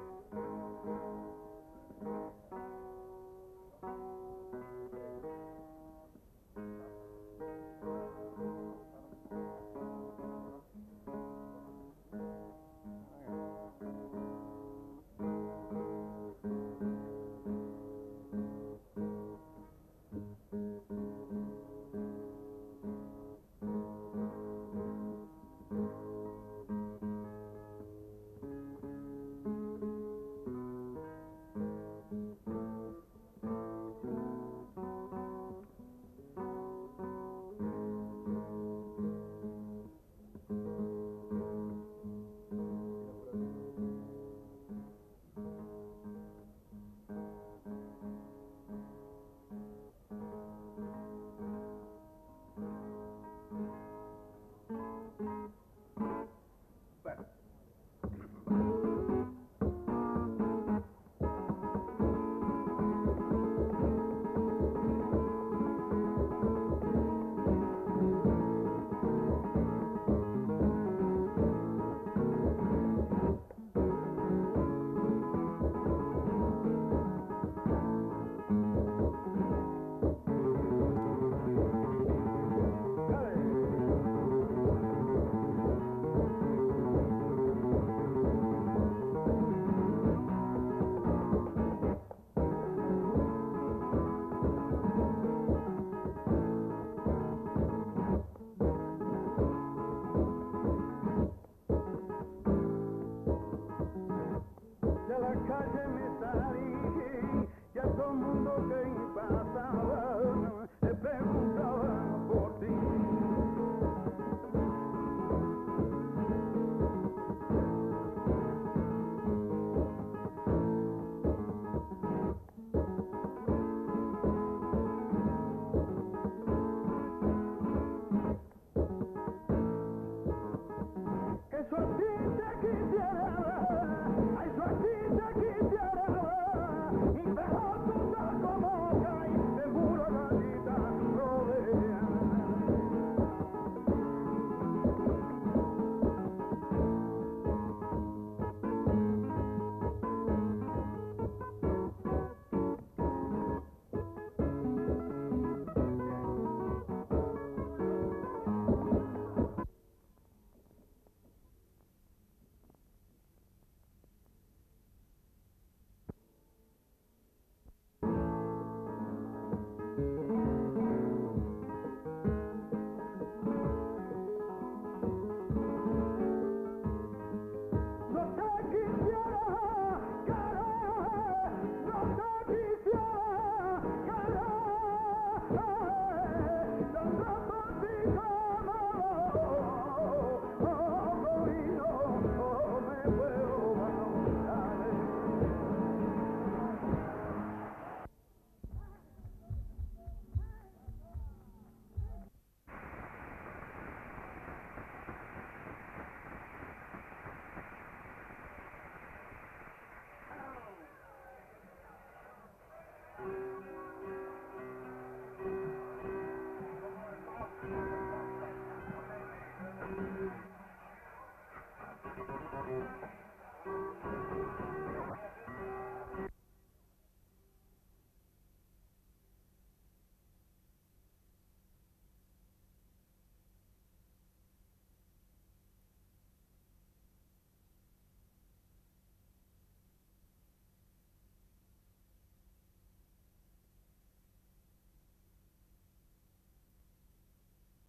Thank you.